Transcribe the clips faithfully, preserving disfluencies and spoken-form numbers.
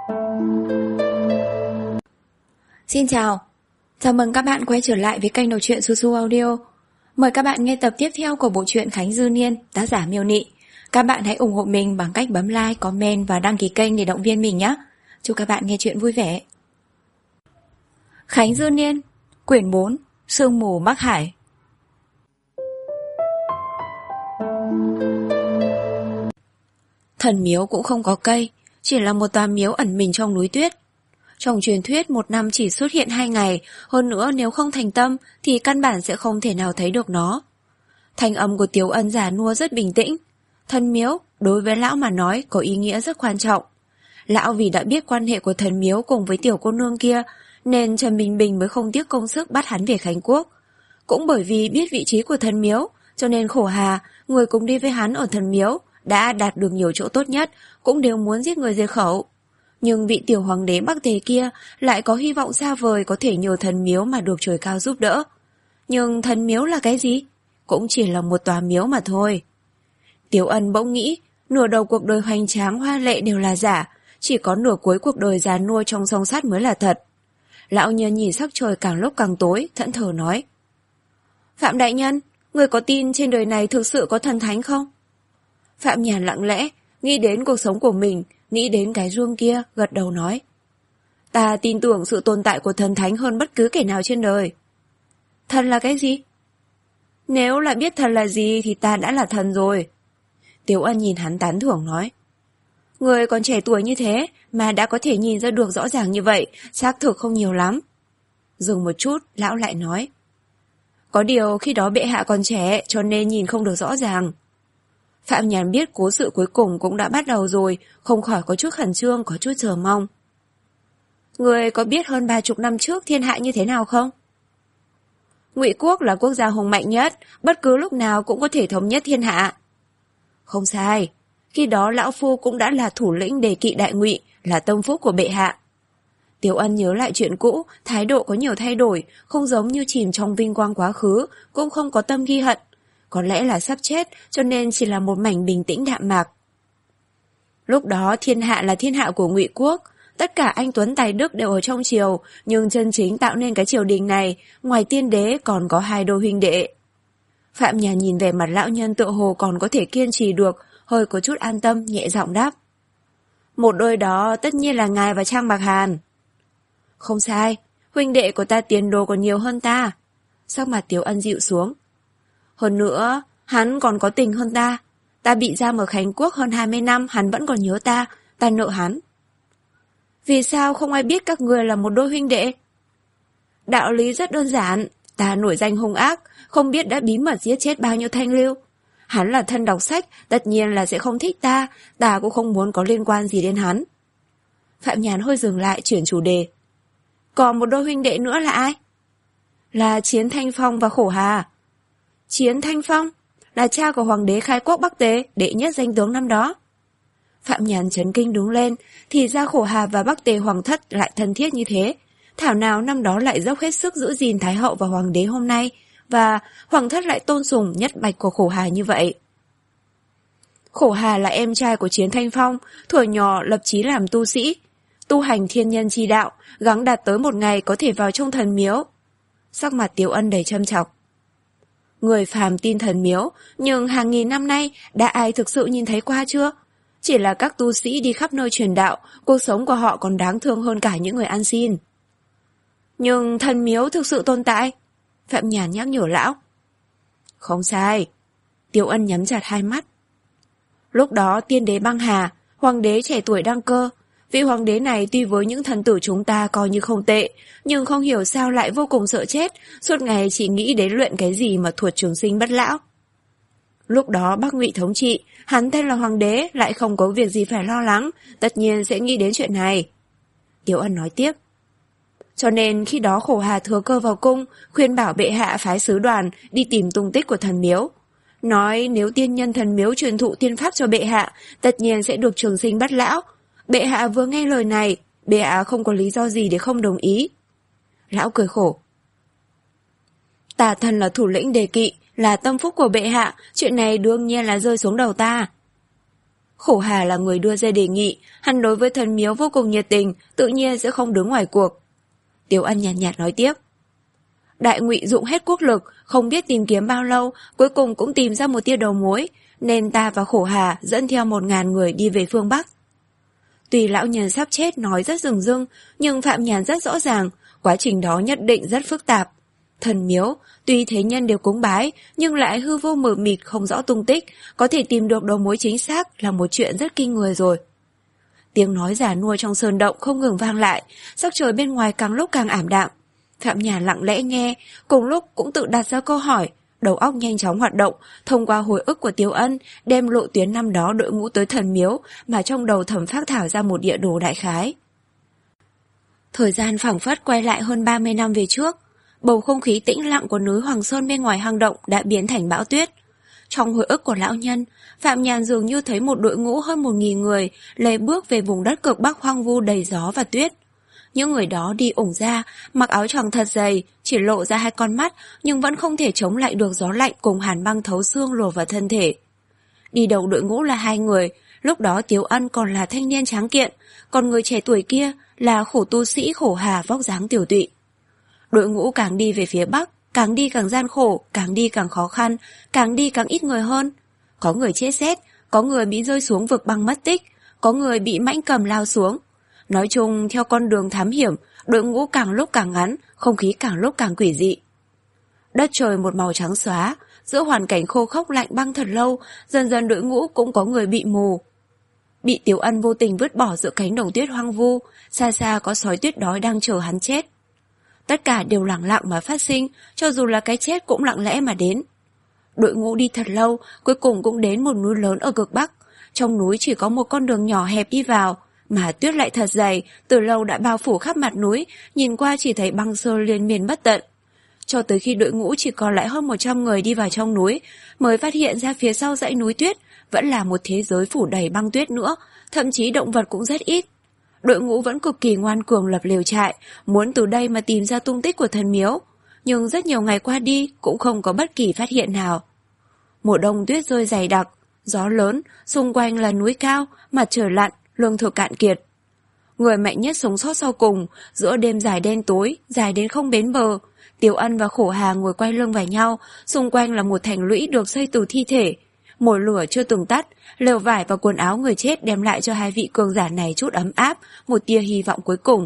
Xin chào, chào mừng các bạn quay trở lại với kênh đọc truyện Su Su Audio. Mời các bạn nghe tập tiếp theo của bộ truyện Khánh Dư Niên, tác giả Miêu Nị. Các bạn hãy ủng hộ mình bằng cách bấm like, comment và đăng ký kênh để động viên mình nhé. Chúc các bạn nghe truyện vui vẻ. Khánh Dư Niên, quyển bốn, Sương mù Bắc Hải. Thần miếu cũng không có cây, chỉ là một tòa miếu ẩn mình trong núi tuyết. Trong truyền thuyết một năm chỉ xuất hiện hai ngày, hơn nữa nếu không thành tâm thì căn bản sẽ không thể nào thấy được nó. Thanh âm của Tiếu Ân già nua rất bình tĩnh. Thần miếu, đối với lão mà nói, có ý nghĩa rất quan trọng. Lão vì đã biết quan hệ của thần miếu cùng với tiểu cô nương kia, nên Trần Bình Bình mới không tiếc công sức bắt hắn về Khánh Quốc. Cũng bởi vì biết vị trí của thần miếu, cho nên Khổ Hà, người cùng đi với hắn ở thần miếu, đã đạt được nhiều chỗ tốt nhất, cũng đều muốn giết người diệt khẩu. Nhưng vị tiểu hoàng đế Bắc Tề kia lại có hy vọng xa vời có thể nhờ thần miếu mà được trời cao giúp đỡ. Nhưng thần miếu là cái gì? Cũng chỉ là một tòa miếu mà thôi. Tiếu Ân bỗng nghĩ, nửa đầu cuộc đời hoành tráng hoa lệ đều là giả, chỉ có nửa cuối cuộc đời già nua trong song sắt mới là thật. Lão Nhân nhìn sắc trời càng lúc càng tối, thẫn thờ nói: Phạm đại nhân, người có tin trên đời này thực sự có thần thánh không? Phạm Nhàn lặng lẽ, nghĩ đến cuộc sống của mình, nghĩ đến cái gương kia, gật đầu nói: Ta tin tưởng sự tồn tại của thần thánh hơn bất cứ kẻ nào trên đời. Thần là cái gì? Nếu là biết thần là gì thì ta đã là thần rồi. Tiếu Ân nhìn hắn tán thưởng nói: Người còn trẻ tuổi như thế mà đã có thể nhìn ra được rõ ràng như vậy, xác thực không nhiều lắm. Dừng một chút, lão lại nói: Có điều khi đó bệ hạ còn trẻ cho nên nhìn không được rõ ràng. Phạm Nhàn biết cố sự cuối cùng cũng đã bắt đầu rồi, không khỏi có chút khẩn trương, có chút chờ mong. Người có biết hơn ba chục năm trước thiên hạ như thế nào không? Ngụy quốc là quốc gia hùng mạnh nhất, bất cứ lúc nào cũng có thể thống nhất thiên hạ. Không sai, khi đó lão phu cũng đã là thủ lĩnh đề kỵ đại Ngụy, là tâm phúc của bệ hạ. Tiếu Ân nhớ lại chuyện cũ, thái độ có nhiều thay đổi, không giống như chìm trong vinh quang quá khứ, cũng không có tâm ghi hận. Có lẽ là sắp chết cho nên chỉ là một mảnh bình tĩnh đạm mạc. Lúc đó thiên hạ là thiên hạ của Ngụy quốc, tất cả anh tuấn tài đức đều ở trong triều, nhưng chân chính tạo nên cái triều đình này, ngoài tiên đế còn có hai đôi huynh đệ. Phạm Nhàn nhìn về mặt lão nhân tựa hồ còn có thể kiên trì được, hơi có chút an tâm, nhẹ giọng đáp: Một đôi đó tất nhiên là ngài và Trang Bạc Hàn. Không sai, huynh đệ của ta tiền đồ còn nhiều hơn ta. Sắc mặt Tiếu Ân dịu xuống. Hơn nữa, hắn còn có tình hơn ta. Ta bị giam ở Khánh Quốc hơn hai mươi năm, hắn vẫn còn nhớ ta, ta nợ hắn. Vì sao không ai biết các người là một đôi huynh đệ? Đạo lý rất đơn giản, ta nổi danh hung ác, không biết đã bí mật giết chết bao nhiêu thanh lưu. Hắn là thân đọc sách, tất nhiên là sẽ không thích ta, ta cũng không muốn có liên quan gì đến hắn. Phạm Nhàn hơi dừng lại, chuyển chủ đề. Còn một đôi huynh đệ nữa là ai? Là Chiến Thanh Phong và Khổ Hà. Chiến Thanh Phong là cha của hoàng đế khai quốc Bắc Tề, đệ nhất danh tướng năm đó. Phạm Nhàn chấn kinh đứng lên, thì ra Khổ Hà và Bắc Tề hoàng thất lại thân thiết như thế. Thảo nào năm đó lại dốc hết sức giữ gìn thái hậu và hoàng đế hôm nay, và hoàng thất lại tôn sùng nhất bạch của Khổ Hà như vậy. Khổ Hà là em trai của Chiến Thanh Phong, thuở nhỏ lập chí làm tu sĩ, tu hành thiên nhân chi đạo, gắng đạt tới một ngày có thể vào trong thần miếu. Sắc mặt Tiếu Ân đầy châm chọc. Người phàm tin thần miếu, nhưng hàng nghìn năm nay đã ai thực sự nhìn thấy qua chưa? Chỉ là các tu sĩ đi khắp nơi truyền đạo, cuộc sống của họ còn đáng thương hơn cả những người ăn xin. Nhưng thần miếu thực sự tồn tại. Phạm Nhàn nhắc nhở lão. Không sai. Tiếu Ân nhắm chặt hai mắt. Lúc đó tiên đế Băng Hà, hoàng đế trẻ tuổi đăng cơ. Vị hoàng đế này tuy với những thần tử chúng ta coi như không tệ, nhưng không hiểu sao lại vô cùng sợ chết, suốt ngày chỉ nghĩ đến luyện cái gì mà thuật trường sinh bất lão. Lúc đó Bắc Ngụy thống trị, hắn tên là hoàng đế, lại không có việc gì phải lo lắng, tất nhiên sẽ nghĩ đến chuyện này. Tiếu Ân nói tiếp. Cho nên khi đó Khổ Hà thừa cơ vào cung, khuyên bảo bệ hạ phái sứ đoàn đi tìm tung tích của thần miếu. Nói nếu tiên nhân thần miếu truyền thụ tiên pháp cho bệ hạ, tất nhiên sẽ được trường sinh bất lão. Bệ hạ vừa nghe lời này, bệ hạ không có lý do gì để không đồng ý. Lão cười khổ. Tà thần là thủ lĩnh đề kỵ, là tâm phúc của bệ hạ, chuyện này đương nhiên là rơi xuống đầu ta. Khổ Hà là người đưa ra đề nghị, hắn đối với thần miếu vô cùng nhiệt tình, tự nhiên sẽ không đứng ngoài cuộc. Tiếu Ân nhàn nhạt, nhạt nói tiếp. Đại Ngụy dụng hết quốc lực, không biết tìm kiếm bao lâu, cuối cùng cũng tìm ra một tia đầu mối, nên ta và Khổ Hà dẫn theo một ngàn người đi về phương Bắc. Tuy lão nhân sắp chết nói rất rừng rưng, nhưng Phạm Nhàn rất rõ ràng, quá trình đó nhất định rất phức tạp. Thần miếu, tuy thế nhân đều cúng bái, nhưng lại hư vô mờ mịt không rõ tung tích, có thể tìm được đầu mối chính xác là một chuyện rất kinh người rồi. Tiếng nói già nua trong sơn động không ngừng vang lại, sắc trời bên ngoài càng lúc càng ảm đạm. Phạm Nhàn lặng lẽ nghe, cùng lúc cũng tự đặt ra câu hỏi, đầu óc nhanh chóng hoạt động, thông qua hồi ức của Tiếu Ân, đem lộ tuyến năm đó đội ngũ tới thần miếu, mà trong đầu thẩm phác thảo ra một địa đồ đại khái. Thời gian phảng phất quay lại hơn ba mươi năm về trước, bầu không khí tĩnh lặng của núi Hoàng Sơn bên ngoài hang động đã biến thành bão tuyết. Trong hồi ức của lão nhân, Phạm Nhàn dường như thấy một đội ngũ hơn một nghìn người lê bước về vùng đất cực bắc hoang vu đầy gió và tuyết. Những người đó đi ủng ra, mặc áo choàng thật dày, chỉ lộ ra hai con mắt nhưng vẫn không thể chống lại được gió lạnh cùng hàn băng thấu xương lùa vào thân thể. Đi đầu đội ngũ là hai người, lúc đó Tiếu Ân còn là thanh niên tráng kiện, còn người trẻ tuổi kia là khổ tu sĩ Khổ Hà vóc dáng tiểu tụy. Đội ngũ càng đi về phía bắc, càng đi càng gian khổ, càng đi càng khó khăn, càng đi càng ít người hơn. Có người chết rét, có người bị rơi xuống vực băng mất tích, có người bị mãnh cầm lao xuống. Nói chung, theo con đường thám hiểm, đội ngũ càng lúc càng ngắn, không khí càng lúc càng quỷ dị. Đất trời một màu trắng xóa, giữa hoàn cảnh khô khốc lạnh băng thật lâu, dần dần đội ngũ cũng có người bị mù. Bị Tiếu Ân vô tình vứt bỏ giữa cánh đồng tuyết hoang vu, xa xa có sói tuyết đói đang chờ hắn chết. Tất cả đều lặng lặng mà phát sinh, cho dù là cái chết cũng lặng lẽ mà đến. Đội ngũ đi thật lâu, cuối cùng cũng đến một núi lớn ở cực bắc. Trong núi chỉ có một con đường nhỏ hẹp đi vào, mà tuyết lại thật dày, từ lâu đã bao phủ khắp mặt núi, nhìn qua chỉ thấy băng sơ liên miên bất tận. Cho tới khi đội ngũ chỉ còn lại hơn một trăm người đi vào trong núi, mới phát hiện ra phía sau dãy núi tuyết vẫn là một thế giới phủ đầy băng tuyết nữa, thậm chí động vật cũng rất ít. Đội ngũ vẫn cực kỳ ngoan cường lập lều trại, muốn từ đây mà tìm ra tung tích của thần miếu, nhưng rất nhiều ngày qua đi cũng không có bất kỳ phát hiện nào. Mùa đông tuyết rơi dày đặc, gió lớn, xung quanh là núi cao, mặt trời lặn, lương thực cạn kiệt. Người mạnh nhất sống sót sau cùng, giữa đêm dài đen tối, dài đến không bến bờ, Tiếu Ân và Khổ Hà ngồi quay lưng vào nhau, xung quanh là một thành lũy được xây từ thi thể. Mồi lửa chưa từng tắt, lều vải và quần áo người chết đem lại cho hai vị cường giả này chút ấm áp, một tia hy vọng cuối cùng.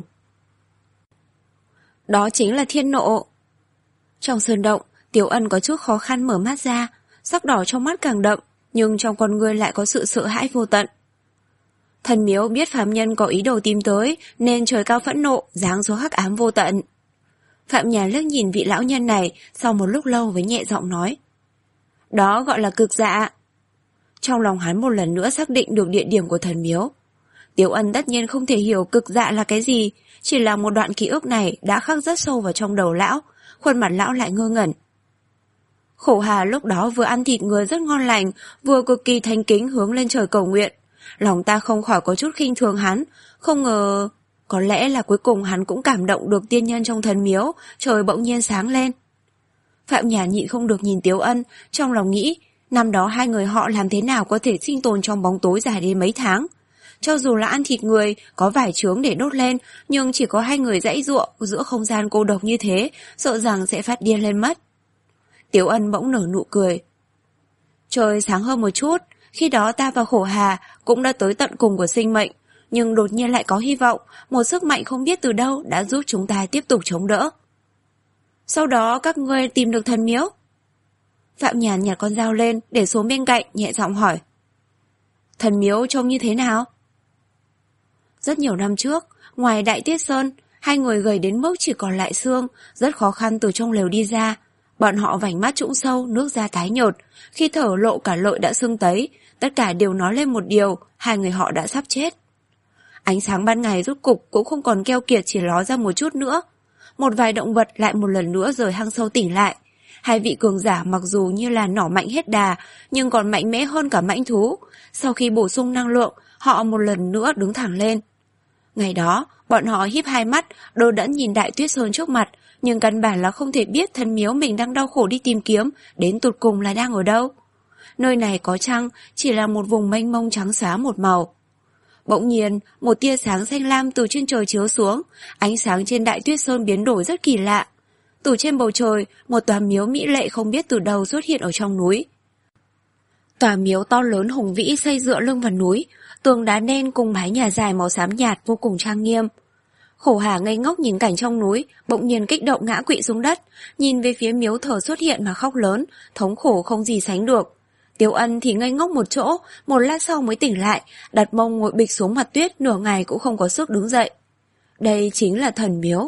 Đó chính là thiên nộ. Trong sơn động, Tiếu Ân có chút khó khăn mở mắt ra, sắc đỏ trong mắt càng đậm, nhưng trong con người lại có sự sợ hãi vô tận. Thần miếu biết phàm nhân có ý đồ tìm tới, nên trời cao phẫn nộ, giáng xuống hắc ám vô tận. Phạm Nhàn liếc nhìn vị lão nhân này, sau một lúc lâu với nhẹ giọng nói. Đó gọi là cực dạ. Trong lòng hắn một lần nữa xác định được địa điểm của thần miếu. Tiếu Ân tất nhiên không thể hiểu cực dạ là cái gì, chỉ là một đoạn ký ức này đã khắc rất sâu vào trong đầu lão, khuôn mặt lão lại ngơ ngẩn. Khổ Hà lúc đó vừa ăn thịt người rất ngon lành, vừa cực kỳ thành kính hướng lên trời cầu nguyện. Lòng ta không khỏi có chút khinh thường hắn, không ngờ... Có lẽ là cuối cùng hắn cũng cảm động được tiên nhân trong thần miếu, trời bỗng nhiên sáng lên. Phạm Nhàn nhịn không được nhìn Tiếu Ân, trong lòng nghĩ, năm đó hai người họ làm thế nào có thể sinh tồn trong bóng tối dài đến mấy tháng. Cho dù là ăn thịt người, có vải chướng để đốt lên, nhưng chỉ có hai người giãy giụa giữa không gian cô độc như thế, sợ rằng sẽ phát điên lên mất. Tiếu Ân bỗng nở nụ cười. Trời sáng hơn một chút, khi đó ta và Khổ Hà cũng đã tới tận cùng của sinh mệnh, nhưng đột nhiên lại có hy vọng, một sức mạnh không biết từ đâu đã giúp chúng ta tiếp tục chống đỡ. Sau đó các ngươi tìm được thần miếu. Phạm Nhàn nhặt con dao lên, để xuống bên cạnh, nhẹ giọng hỏi. Thần miếu trông như thế nào? Rất nhiều năm trước, ngoài Đại Tiết Sơn, hai người gầy đến mức chỉ còn lại xương, rất khó khăn từ trong lều đi ra. Bọn họ vành mắt trũng sâu, nước da tái nhợt, khi thở lộ cả lợi đã sưng tấy, tất cả đều nói lên một điều, hai người họ đã sắp chết. Ánh sáng ban ngày rút cục cũng không còn keo kiệt chỉ ló ra một chút nữa. Một vài động vật lại một lần nữa rời hang sâu tỉnh lại. Hai vị cường giả mặc dù như là nỏ mạnh hết đà, nhưng còn mạnh mẽ hơn cả mãnh thú. Sau khi bổ sung năng lượng, họ một lần nữa đứng thẳng lên. Ngày đó, bọn họ híp hai mắt, đờ đẫn nhìn Đại Tuyết Sơn trước mặt, nhưng căn bản là không thể biết thần miếu mình đang đau khổ đi tìm kiếm, đến tụt cùng là đang ở đâu. Nơi này có trăng, chỉ là một vùng mênh mông trắng xóa một màu. Bỗng nhiên, một tia sáng xanh lam từ trên trời chiếu xuống, ánh sáng trên Đại Tuyết Sơn biến đổi rất kỳ lạ. Từ trên bầu trời, một tòa miếu mỹ lệ không biết từ đâu xuất hiện ở trong núi. Tòa miếu to lớn hùng vĩ xây dựa lưng vào núi, tường đá đen cùng mái nhà dài màu xám nhạt vô cùng trang nghiêm. Khổ Hà ngây ngốc nhìn cảnh trong núi, bỗng nhiên kích động ngã quỵ xuống đất, nhìn về phía miếu thờ xuất hiện mà khóc lớn, thống khổ không gì sánh được. Tiếu Ân thì ngây ngốc một chỗ, một lát sau mới tỉnh lại, đặt mông ngồi bịch xuống mặt tuyết, nửa ngày cũng không có sức đứng dậy. Đây chính là thần miếu.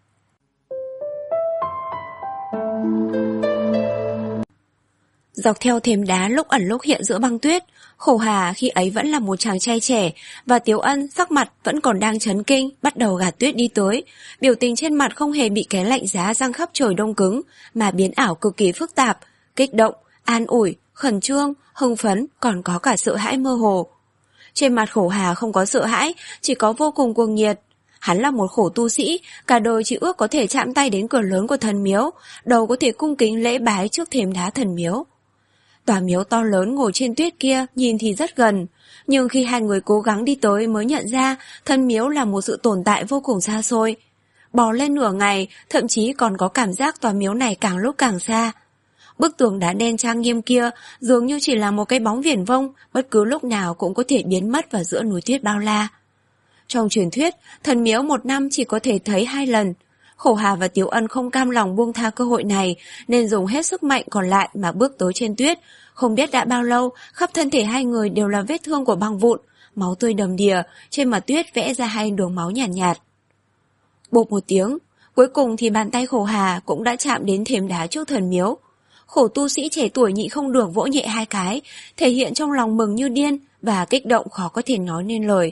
Dọc theo thềm đá lúc ẩn lúc hiện giữa băng tuyết, Khổ Hà khi ấy vẫn là một chàng trai trẻ, và Tiếu Ân sắc mặt vẫn còn đang chấn kinh, bắt đầu gạt tuyết đi tới. Biểu tình trên mặt không hề bị cái lạnh giá răng khắp trời đông cứng, mà biến ảo cực kỳ phức tạp, kích động, an ủi, khẩn trương, hưng phấn, còn có cả sợ hãi mơ hồ. Trên mặt Khổ Hà không có sợ hãi, chỉ có vô cùng cuồng nhiệt. Hắn là một khổ tu sĩ, cả đời chỉ ước có thể chạm tay đến cửa lớn của thần miếu, đầu có thể cung kính lễ bái trước thềm đá thần miếu. Tòa miếu to lớn ngồi trên tuyết kia nhìn thì rất gần, nhưng khi hai người cố gắng đi tới mới nhận ra thần miếu là một sự tồn tại vô cùng xa xôi. Bò lên nửa ngày, thậm chí còn có cảm giác tòa miếu này càng lúc càng xa. Bức tường đá đen trang nghiêm kia dường như chỉ là một cái bóng viển vông, bất cứ lúc nào cũng có thể biến mất vào giữa núi tuyết bao la. Trong truyền thuyết, thần miếu một năm chỉ có thể thấy hai lần. Khổ Hà và Tiếu Ân không cam lòng buông tha cơ hội này, nên dùng hết sức mạnh còn lại mà bước tới trên tuyết. Không biết đã bao lâu, khắp thân thể hai người đều là vết thương của băng vụn, máu tươi đầm đìa, trên mặt tuyết vẽ ra hai đường máu nhàn nhạt, nhạt. Bộp một tiếng, cuối cùng thì bàn tay Khổ Hà cũng đã chạm đến thềm đá trước thần miếu. Khổ tu sĩ trẻ tuổi nhịn không được vỗ nhẹ hai cái, thể hiện trong lòng mừng như điên và kích động khó có thể nói nên lời.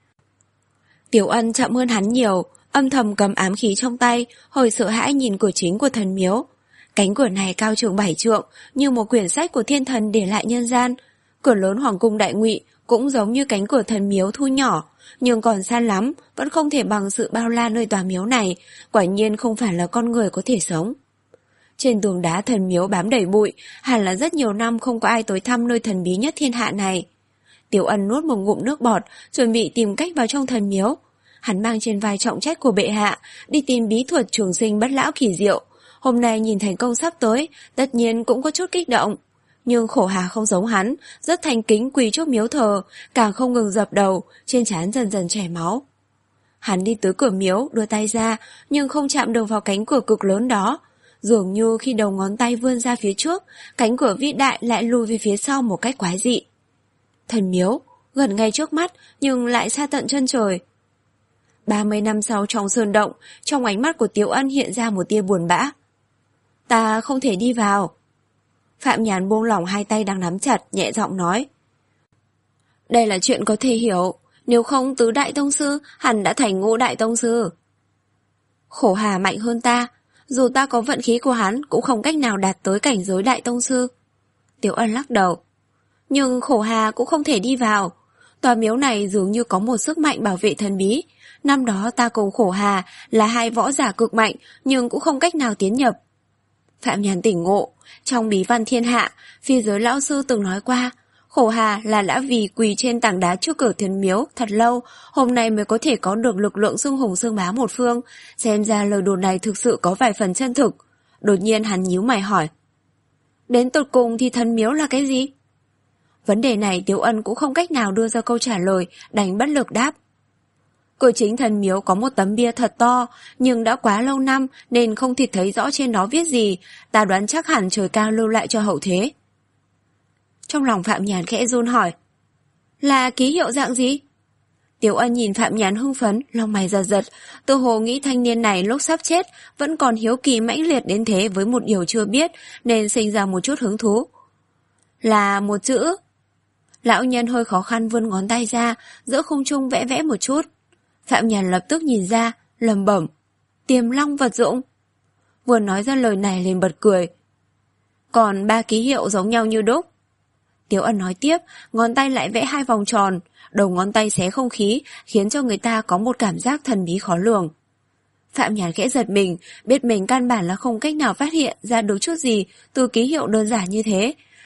Tiếu Ân chậm hơn hắn nhiều, âm thầm cầm ám khí trong tay, hồi sợ hãi nhìn cửa chính của thần miếu. Cánh cửa này cao chừng bảy trượng, như một quyển sách của thiên thần để lại nhân gian. Cửa lớn Hoàng cung Đại Ngụy cũng giống như cánh cửa thần miếu thu nhỏ, nhưng còn xa lắm, vẫn không thể bằng sự bao la nơi tòa miếu này, quả nhiên không phải là con người có thể sống. Trên tường đá thần miếu bám đầy bụi, hẳn là rất nhiều năm không có ai tới thăm nơi thần bí nhất thiên hạ này. Tiểu Ân nuốt một ngụm nước bọt, chuẩn bị tìm cách vào trong thần miếu. Hắn mang trên vai trọng trách của bệ hạ, đi tìm bí thuật trường sinh bất lão kỳ diệu. Hôm nay nhìn thành công sắp tới, tất nhiên cũng có chút kích động. Nhưng Khổ Hà không giống hắn, rất thành kính quỳ trước miếu thờ, càng không ngừng dập đầu, trên trán dần dần chảy máu. Hắn đi tới cửa miếu, đưa tay ra, nhưng không chạm được vào cánh cửa cực lớn đó. Dường như khi đầu ngón tay vươn ra phía trước, cánh cửa vĩ đại lại lùi về phía sau một cách quái dị. Thần miếu, gần ngay trước mắt, nhưng lại xa tận chân trời. Ba mươi năm sau trong sơn động, trong ánh mắt của Tiếu Ân hiện ra một tia buồn bã. Ta không thể đi vào. Phạm Nhàn buông lỏng hai tay đang nắm chặt, nhẹ giọng nói. Đây là chuyện có thể hiểu, nếu không tứ đại tông sư, hẳn đã thành ngũ đại tông sư. Khổ Hà mạnh hơn ta, dù ta có vận khí của hắn cũng không cách nào đạt tới cảnh giới đại tông sư. Tiếu Ân lắc đầu. Nhưng Khổ Hà cũng không thể đi vào. Tòa miếu này dường như có một sức mạnh bảo vệ thần bí. Năm đó ta cùng Khổ Hà là hai võ giả cực mạnh, nhưng cũng không cách nào tiến nhập. Phạm Nhàn tỉnh ngộ, trong bí văn thiên hạ, phi giới lão sư từng nói qua, Khổ Hà là đã vì quỳ trên tảng đá trước cửa thần miếu thật lâu, hôm nay mới có thể có được lực lượng xưng hùng xưng bá một phương, xem ra lời đồn này thực sự có vài phần chân thực. Đột nhiên hắn nhíu mày hỏi. Đến tột cùng thì thần miếu là cái gì? Vấn đề này Tiếu Ân cũng không cách nào đưa ra câu trả lời, đành bất lực đáp. Cửa chính thần miếu có một tấm bia thật to, nhưng đã quá lâu năm nên không thể thấy rõ trên đó viết gì, ta đoán chắc hẳn trời cao lưu lại cho hậu thế. Trong lòng Phạm Nhàn khẽ run hỏi. Là ký hiệu dạng gì? Tiếu Ân nhìn Phạm Nhàn hưng phấn, lông mày giật giật, tự hồ nghĩ thanh niên này lúc sắp chết vẫn còn hiếu kỳ mãnh liệt đến thế với một điều chưa biết, nên sinh ra một chút hứng thú. Là một chữ. Lão nhân hơi khó khăn vươn ngón tay ra, giữa không trung vẽ vẽ một chút. Phạm Nhàn lập tức nhìn ra, lẩm bẩm. Tiềm long vật dụng. Vừa nói ra lời này liền bật cười. Còn ba ký hiệu giống nhau như đúc. Tiếu Ân nói tiếp, ngón tay lại vẽ hai vòng tròn, đầu ngón tay xé không khí, khiến cho người ta có một cảm giác thần bí khó lường. Phạm Nhàn khẽ giật mình, biết mình căn bản là không cách nào phát hiện ra được chút gì từ ký hiệu đơn giản như thế.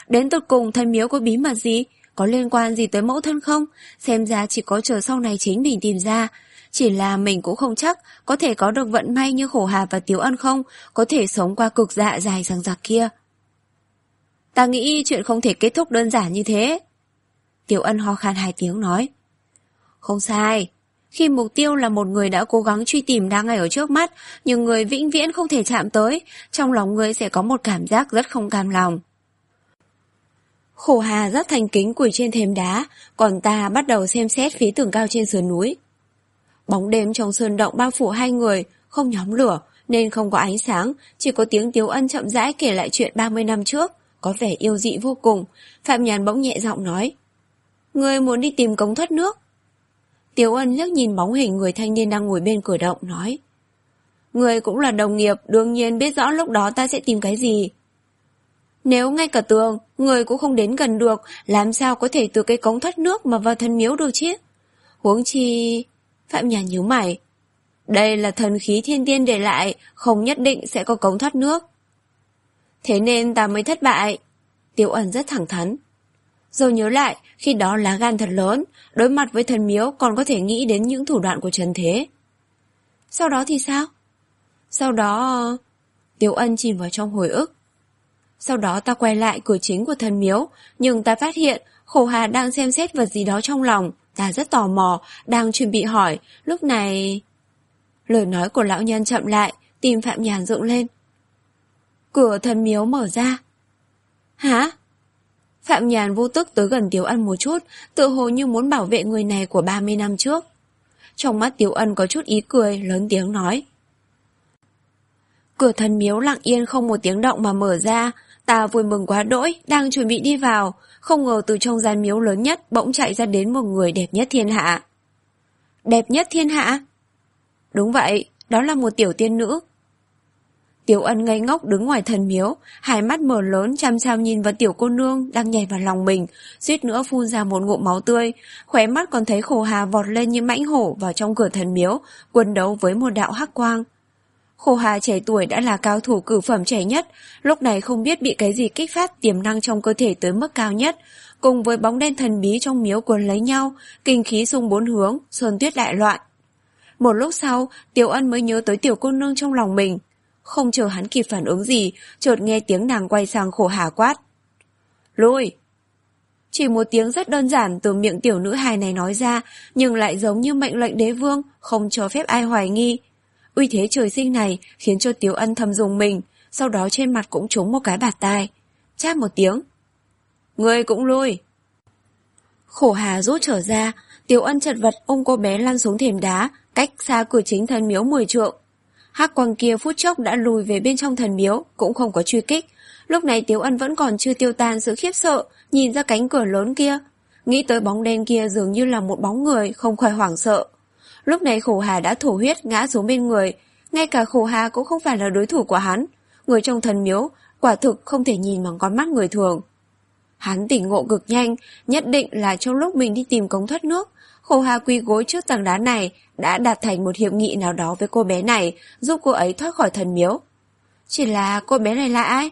Đến tột cùng thần miếu có bí mật gì? Có liên quan gì tới mẫu thân không? Xem ra chỉ có chờ sau này chính mình tìm ra. Chỉ là mình cũng không chắc có thể có được vận may như Khổ Hà và Tiếu Ân không, có thể sống qua cực dạ dài dằng dặc kia. Ta nghĩ chuyện không thể kết thúc đơn giản như thế. Tiếu Ân ho khan hai tiếng nói. Không sai. Khi mục tiêu là một người đã cố gắng truy tìm đang ngay ở trước mắt, nhưng người vĩnh viễn không thể chạm tới, trong lòng người sẽ có một cảm giác rất không cam lòng. Khổ Hà rất thành kính quỳ trên thềm đá, còn ta bắt đầu xem xét phía tường cao trên sườn núi. Bóng đêm trong sơn động bao phủ hai người, không nhóm lửa nên không có ánh sáng, chỉ có tiếng Tiếu Ân chậm rãi kể lại chuyện ba mươi năm trước, có vẻ yêu dị vô cùng. Phạm Nhàn bỗng nhẹ giọng nói, người muốn đi tìm cống thoát nước. Tiếu Ân liếc nhìn bóng hình người thanh niên đang ngồi bên cửa động, nói, người cũng là đồng nghiệp, đương nhiên biết rõ lúc đó ta sẽ tìm cái gì. Nếu ngay cả tường, người cũng không đến gần được, làm sao có thể từ cái cống thoát nước mà vào thần miếu được chứ? Huống chi... Phạm Nhàn nhíu mày. Đây là thần khí thiên tiên để lại, không nhất định sẽ có cống thoát nước. Thế nên ta mới thất bại. Tiếu Ân rất thẳng thắn. Rồi nhớ lại, khi đó lá gan thật lớn, đối mặt với thần miếu còn có thể nghĩ đến những thủ đoạn của Trần Thế. Sau đó thì sao? Sau đó... Tiếu Ân chìm vào trong hồi ức. Sau đó ta quay lại cửa chính của thần miếu, nhưng ta phát hiện Khổ Hà đang xem xét vật gì đó trong lòng. Ta rất tò mò, đang chuẩn bị hỏi, lúc này... Lời nói của lão nhân chậm lại, tim Phạm Nhàn dựng lên. Cửa thần miếu mở ra. Hả? Phạm Nhàn vô tức tới gần Tiếu Ân một chút, tự hồ như muốn bảo vệ người này của ba mươi năm trước. Trong mắt Tiếu Ân có chút ý cười, lớn tiếng nói. Cửa thần miếu lặng yên không một tiếng động mà mở ra, ta vui mừng quá đỗi, đang chuẩn bị đi vào, không ngờ từ trong gian miếu lớn nhất bỗng chạy ra đến một người đẹp nhất thiên hạ. Đẹp nhất thiên hạ? Đúng vậy, đó là một tiểu tiên nữ. Tiếu Ân ngây ngốc đứng ngoài thần miếu, hai mắt mở lớn chăm chăm nhìn vào tiểu cô nương đang nhảy vào lòng mình, suýt nữa phun ra một ngụm máu tươi, khóe mắt còn thấy Khổ Hà vọt lên như mãnh hổ vào trong cửa thần miếu, quần đấu với một đạo hắc quang. Khổ Hà trẻ tuổi đã là cao thủ cửu phẩm trẻ nhất, lúc này không biết bị cái gì kích phát tiềm năng trong cơ thể tới mức cao nhất, cùng với bóng đen thần bí trong miếu cuốn lấy nhau, kinh khí xung bốn hướng, sơn tuyết đại loạn. Một lúc sau, Tiếu Ân mới nhớ tới tiểu cô nương trong lòng mình. Không chờ hắn kịp phản ứng gì, chợt nghe tiếng nàng quay sang Khổ Hà quát. Lùi! Chỉ một tiếng rất đơn giản từ miệng tiểu nữ hài này nói ra, nhưng lại giống như mệnh lệnh đế vương, không cho phép ai hoài nghi. Uy thế trời sinh này khiến cho Tiếu Ân thầm dùng mình, sau đó trên mặt cũng trúng một cái bạt tai. Chát một tiếng. Ngươi cũng lui! Khổ Hà rút trở ra, Tiếu Ân chật vật ôm cô bé lăn xuống thềm đá, cách xa cửa chính thần miếu mười trượng. Hắc quang kia phút chốc đã lùi về bên trong thần miếu, cũng không có truy kích. Lúc này Tiếu Ân vẫn còn chưa tiêu tan sự khiếp sợ, nhìn ra cánh cửa lớn kia. Nghĩ tới bóng đen kia dường như là một bóng người, không khỏi hoảng sợ. Lúc này Khổ Hà đã thổ huyết ngã xuống bên người. Ngay cả Khổ Hà cũng không phải là đối thủ của hắn. Người trong thần miếu, quả thực không thể nhìn bằng con mắt người thường. Hắn tỉnh ngộ cực nhanh, nhất định là trong lúc mình đi tìm cống thoát nước, Khổ Hà quỳ gối trước tảng đá này đã đạt thành một hiệp nghị nào đó với cô bé này, giúp cô ấy thoát khỏi thần miếu. Chỉ là cô bé này là ai?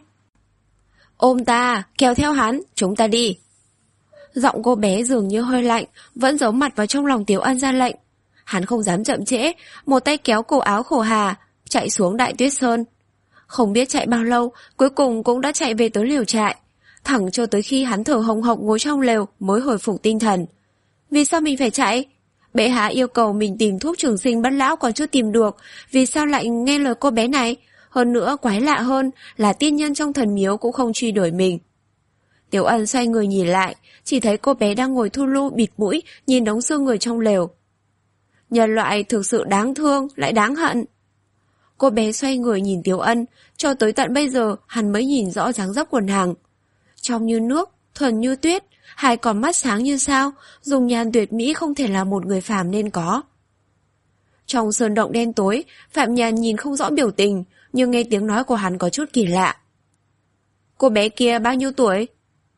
Ôm ta, kéo theo hắn, chúng ta đi. Giọng cô bé dường như hơi lạnh, vẫn giấu mặt vào trong lòng Tiếu Ân ra lệnh. Hắn không dám chậm trễ, một tay kéo cổ áo Khổ Hà, chạy xuống Đại Tuyết Sơn. Không biết chạy bao lâu, cuối cùng cũng đã chạy về tới liều trại. Thẳng cho tới khi hắn thở hồng hộc ngồi trong lều mới hồi phục tinh thần. Vì sao mình phải chạy? Bệ hạ yêu cầu mình tìm thuốc trường sinh bất lão còn chưa tìm được, vì sao lại nghe lời cô bé này? Hơn nữa quái lạ hơn là tiên nhân trong thần miếu cũng không truy đuổi mình. Tiểu Ân xoay người nhìn lại, chỉ thấy cô bé đang ngồi thu lu bịt mũi nhìn đống xương người trong lều. Nhân loại thực sự đáng thương lại đáng hận. Cô bé xoay người nhìn Tiểu Ân, cho tới tận bây giờ hắn mới nhìn rõ dáng dấp của nàng. Trong như nước, thuần như tuyết, hai con mắt sáng như sao, dùng nhan tuyệt mỹ không thể là một người phàm nên có. Trong sơn động đen tối, Phạm Nhàn nhìn không rõ biểu tình, nhưng nghe tiếng nói của hắn có chút kỳ lạ. Cô bé kia bao nhiêu tuổi?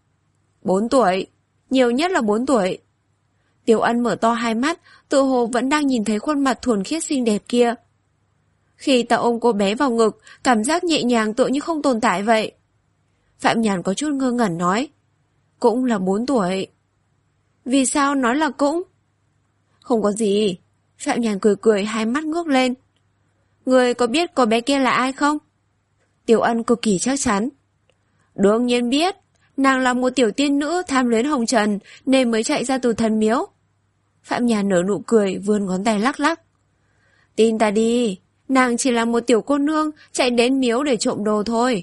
Bốn tuổi, nhiều nhất là bốn tuổi. Tiểu Ân mở to hai mắt, tự hồ vẫn đang nhìn thấy khuôn mặt thuần khiết xinh đẹp kia. Khi ta ôm cô bé vào ngực, cảm giác nhẹ nhàng tựa như không tồn tại vậy. Phạm Nhàn có chút ngơ ngẩn nói. Cũng là bốn tuổi. Vì sao nói là cũng? Không có gì. Phạm Nhàn cười cười, hai mắt ngước lên. Người có biết cô bé kia là ai không? Tiểu Ân cực kỳ chắc chắn. Đương nhiên biết. Nàng là một tiểu tiên nữ tham luyến hồng trần nên mới chạy ra từ thần miếu. Phạm Nhàn nở nụ cười, vươn ngón tay lắc lắc. Tin ta đi, nàng chỉ là một tiểu cô nương chạy đến miếu để trộm đồ thôi.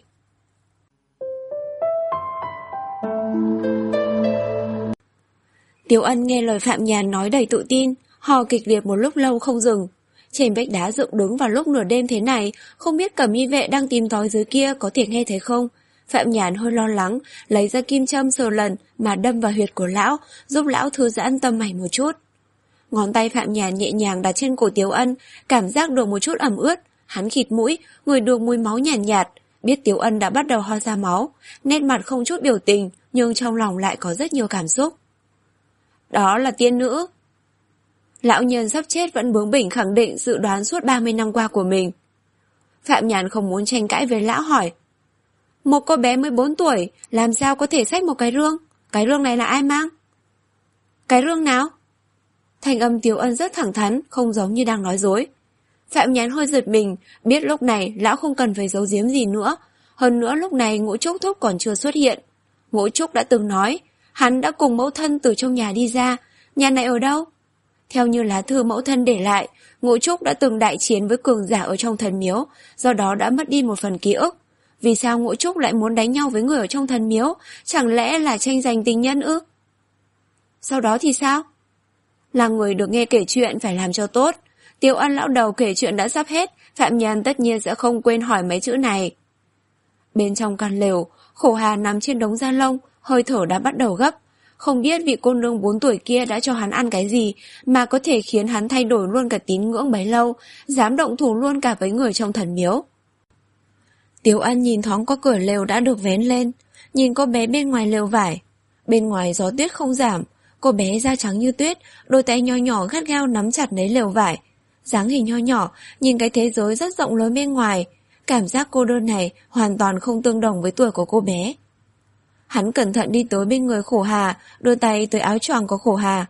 Tiểu Ân nghe lời Phạm Nhàn nói đầy tự tin, hò kịch liệt một lúc lâu không dừng. Trên vách đá dựng đứng vào lúc nửa đêm thế này, không biết cẩm y vệ đang tìm tòi dưới kia có thể nghe thấy không? Phạm Nhàn hơi lo lắng, lấy ra kim châm sờ lần mà đâm vào huyệt của lão, giúp lão thư giãn tâm mạch một chút. Ngón tay Phạm Nhàn nhẹ nhàng đặt trên cổ Tiểu Ân, cảm giác được một chút ẩm ướt, hắn khịt mũi, ngửi được mùi máu nhàn nhạt, nhạt, biết Tiểu Ân đã bắt đầu ho ra máu, nét mặt không chút biểu tình, nhưng trong lòng lại có rất nhiều cảm xúc. Đó là tiên nữ. Lão nhân sắp chết vẫn bướng bỉnh khẳng định dự đoán suốt ba mươi năm qua của mình. Phạm Nhàn không muốn tranh cãi với lão, hỏi. Một cô bé mới bốn tuổi, làm sao có thể xách một cái rương? Cái rương này là ai mang? Cái rương nào? Thanh âm Tiểu Ân rất thẳng thắn, không giống như đang nói dối. Phạm Nhàn hơi giật mình, biết lúc này lão không cần phải giấu giếm gì nữa. Hơn nữa lúc này Ngũ Trúc Thúc còn chưa xuất hiện. Ngũ Trúc đã từng nói, hắn đã cùng mẫu thân từ trong nhà đi ra. Nhà này ở đâu? Theo như lá thư mẫu thân để lại, Ngũ Trúc đã từng đại chiến với cường giả ở trong thần miếu, do đó đã mất đi một phần ký ức. Vì sao Ngũ Trúc lại muốn đánh nhau với người ở trong thần miếu? Chẳng lẽ là tranh giành tình nhân ư? Sau đó thì sao? Là người được nghe kể chuyện phải làm cho tốt. Tiểu Ân lão đầu kể chuyện đã sắp hết, Phạm Nhàn tất nhiên sẽ không quên hỏi mấy chữ này. Bên trong căn lều, Khổ Hà nằm trên đống da lông, hơi thở đã bắt đầu gấp. Không biết vị cô nương bốn tuổi kia đã cho hắn ăn cái gì mà có thể khiến hắn thay đổi luôn cả tín ngưỡng bấy lâu, dám động thủ luôn cả với người trong thần miếu. Tiểu Ân nhìn thoáng qua cửa lều đã được vén lên, nhìn cô bé bên ngoài lều vải. Bên ngoài gió tuyết không giảm, cô bé da trắng như tuyết, đôi tay nho nhỏ gắt gao nắm chặt lấy lều vải. Dáng hình nho nhỏ, nhìn cái thế giới rất rộng lớn bên ngoài. Cảm giác cô đơn này hoàn toàn không tương đồng với tuổi của cô bé. Hắn cẩn thận đi tới bên người Khổ Hà, đưa tay tới áo choàng của Khổ Hà.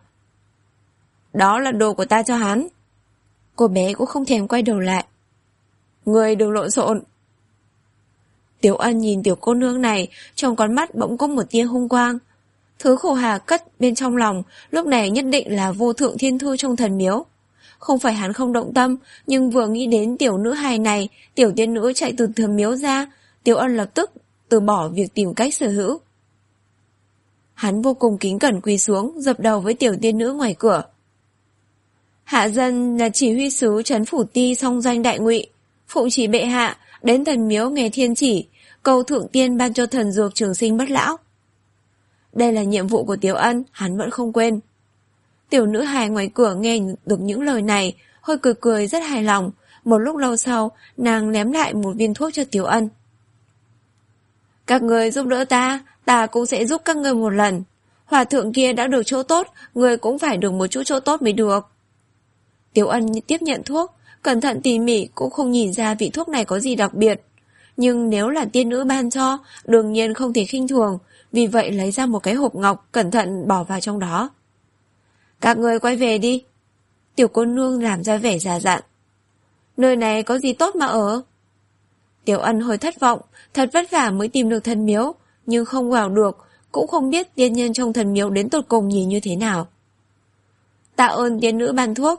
Đó là đồ của ta cho hắn. Cô bé cũng không thèm quay đầu lại. Người đừng lộn xộn. Tiểu Ân nhìn tiểu cô nương này, trong con mắt bỗng có một tia hung quang. Thứ Khổ Hà cất bên trong lòng, lúc này nhất định là vô thượng thiên thư trong thần miếu. Không phải hắn không động tâm, nhưng vừa nghĩ đến tiểu nữ hài này, tiểu tiên nữ chạy từ thần miếu ra, Tiểu Ân lập tức từ bỏ việc tìm cách sở hữu. Hắn vô cùng kính cẩn quỳ xuống, dập đầu với tiểu tiên nữ ngoài cửa. Hạ dân là chỉ huy sứ trấn phủ ti song doanh đại ngụy, phụng chỉ bệ hạ, đến thần miếu nghe thiên chỉ, cầu thượng tiên ban cho thần dược trường sinh bất lão. Đây là nhiệm vụ của Tiểu Ân, hắn vẫn không quên. Tiểu nữ hài ngoài cửa nghe được những lời này, hơi cười cười rất hài lòng. Một lúc lâu sau, nàng ném lại một viên thuốc cho Tiểu Ân. Các người giúp đỡ ta, ta cũng sẽ giúp các người một lần. Hòa thượng kia đã được chỗ tốt, người cũng phải được một chút chỗ tốt mới được. Tiểu Ân tiếp nhận thuốc, cẩn thận tỉ mỉ cũng không nhìn ra vị thuốc này có gì đặc biệt. Nhưng nếu là tiên nữ ban cho, đương nhiên không thể khinh thường, vì vậy lấy ra một cái hộp ngọc, cẩn thận bỏ vào trong đó. Các người quay về đi. Tiểu cô nương làm ra vẻ già dặn. Nơi này có gì tốt mà ở? Tiểu Ân hơi thất vọng, thật vất vả mới tìm được thần miếu, nhưng không vào được, cũng không biết tiên nhân trong thần miếu đến tột cùng nhìn như thế nào. Tạ ơn tiên nữ ban thuốc.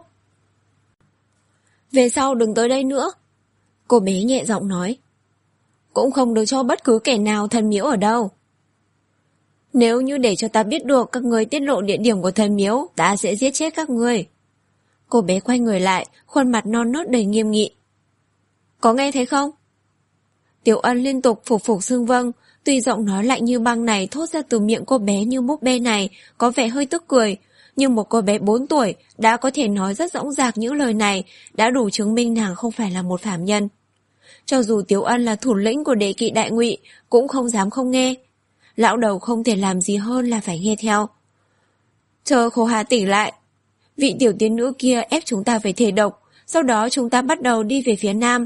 Về sau đừng tới đây nữa. Cô bé nhẹ giọng nói. Cũng không được cho bất cứ kẻ nào thần miếu ở đâu. Nếu như để cho ta biết được các người tiết lộ địa điểm của thần miếu, ta sẽ giết chết các người. Cô bé quay người lại, khuôn mặt non nớt đầy nghiêm nghị. Có nghe thấy không? Tiểu Ân liên tục phục phục xưng vâng, tuy giọng nói lạnh như băng này thốt ra từ miệng cô bé như búp bê này có vẻ hơi tức cười, nhưng một cô bé bốn tuổi đã có thể nói rất dõng dạc những lời này đã đủ chứng minh nàng không phải là một phàm nhân. Cho dù Tiểu Ân là thủ lĩnh của đệ kỵ đại ngụy cũng không dám không nghe. Lão đầu không thể làm gì hơn là phải nghe theo. Chờ Khổ Hà tỉnh lại. Vị tiểu tiên nữ kia ép chúng ta phải thể độc, sau đó chúng ta bắt đầu đi về phía nam.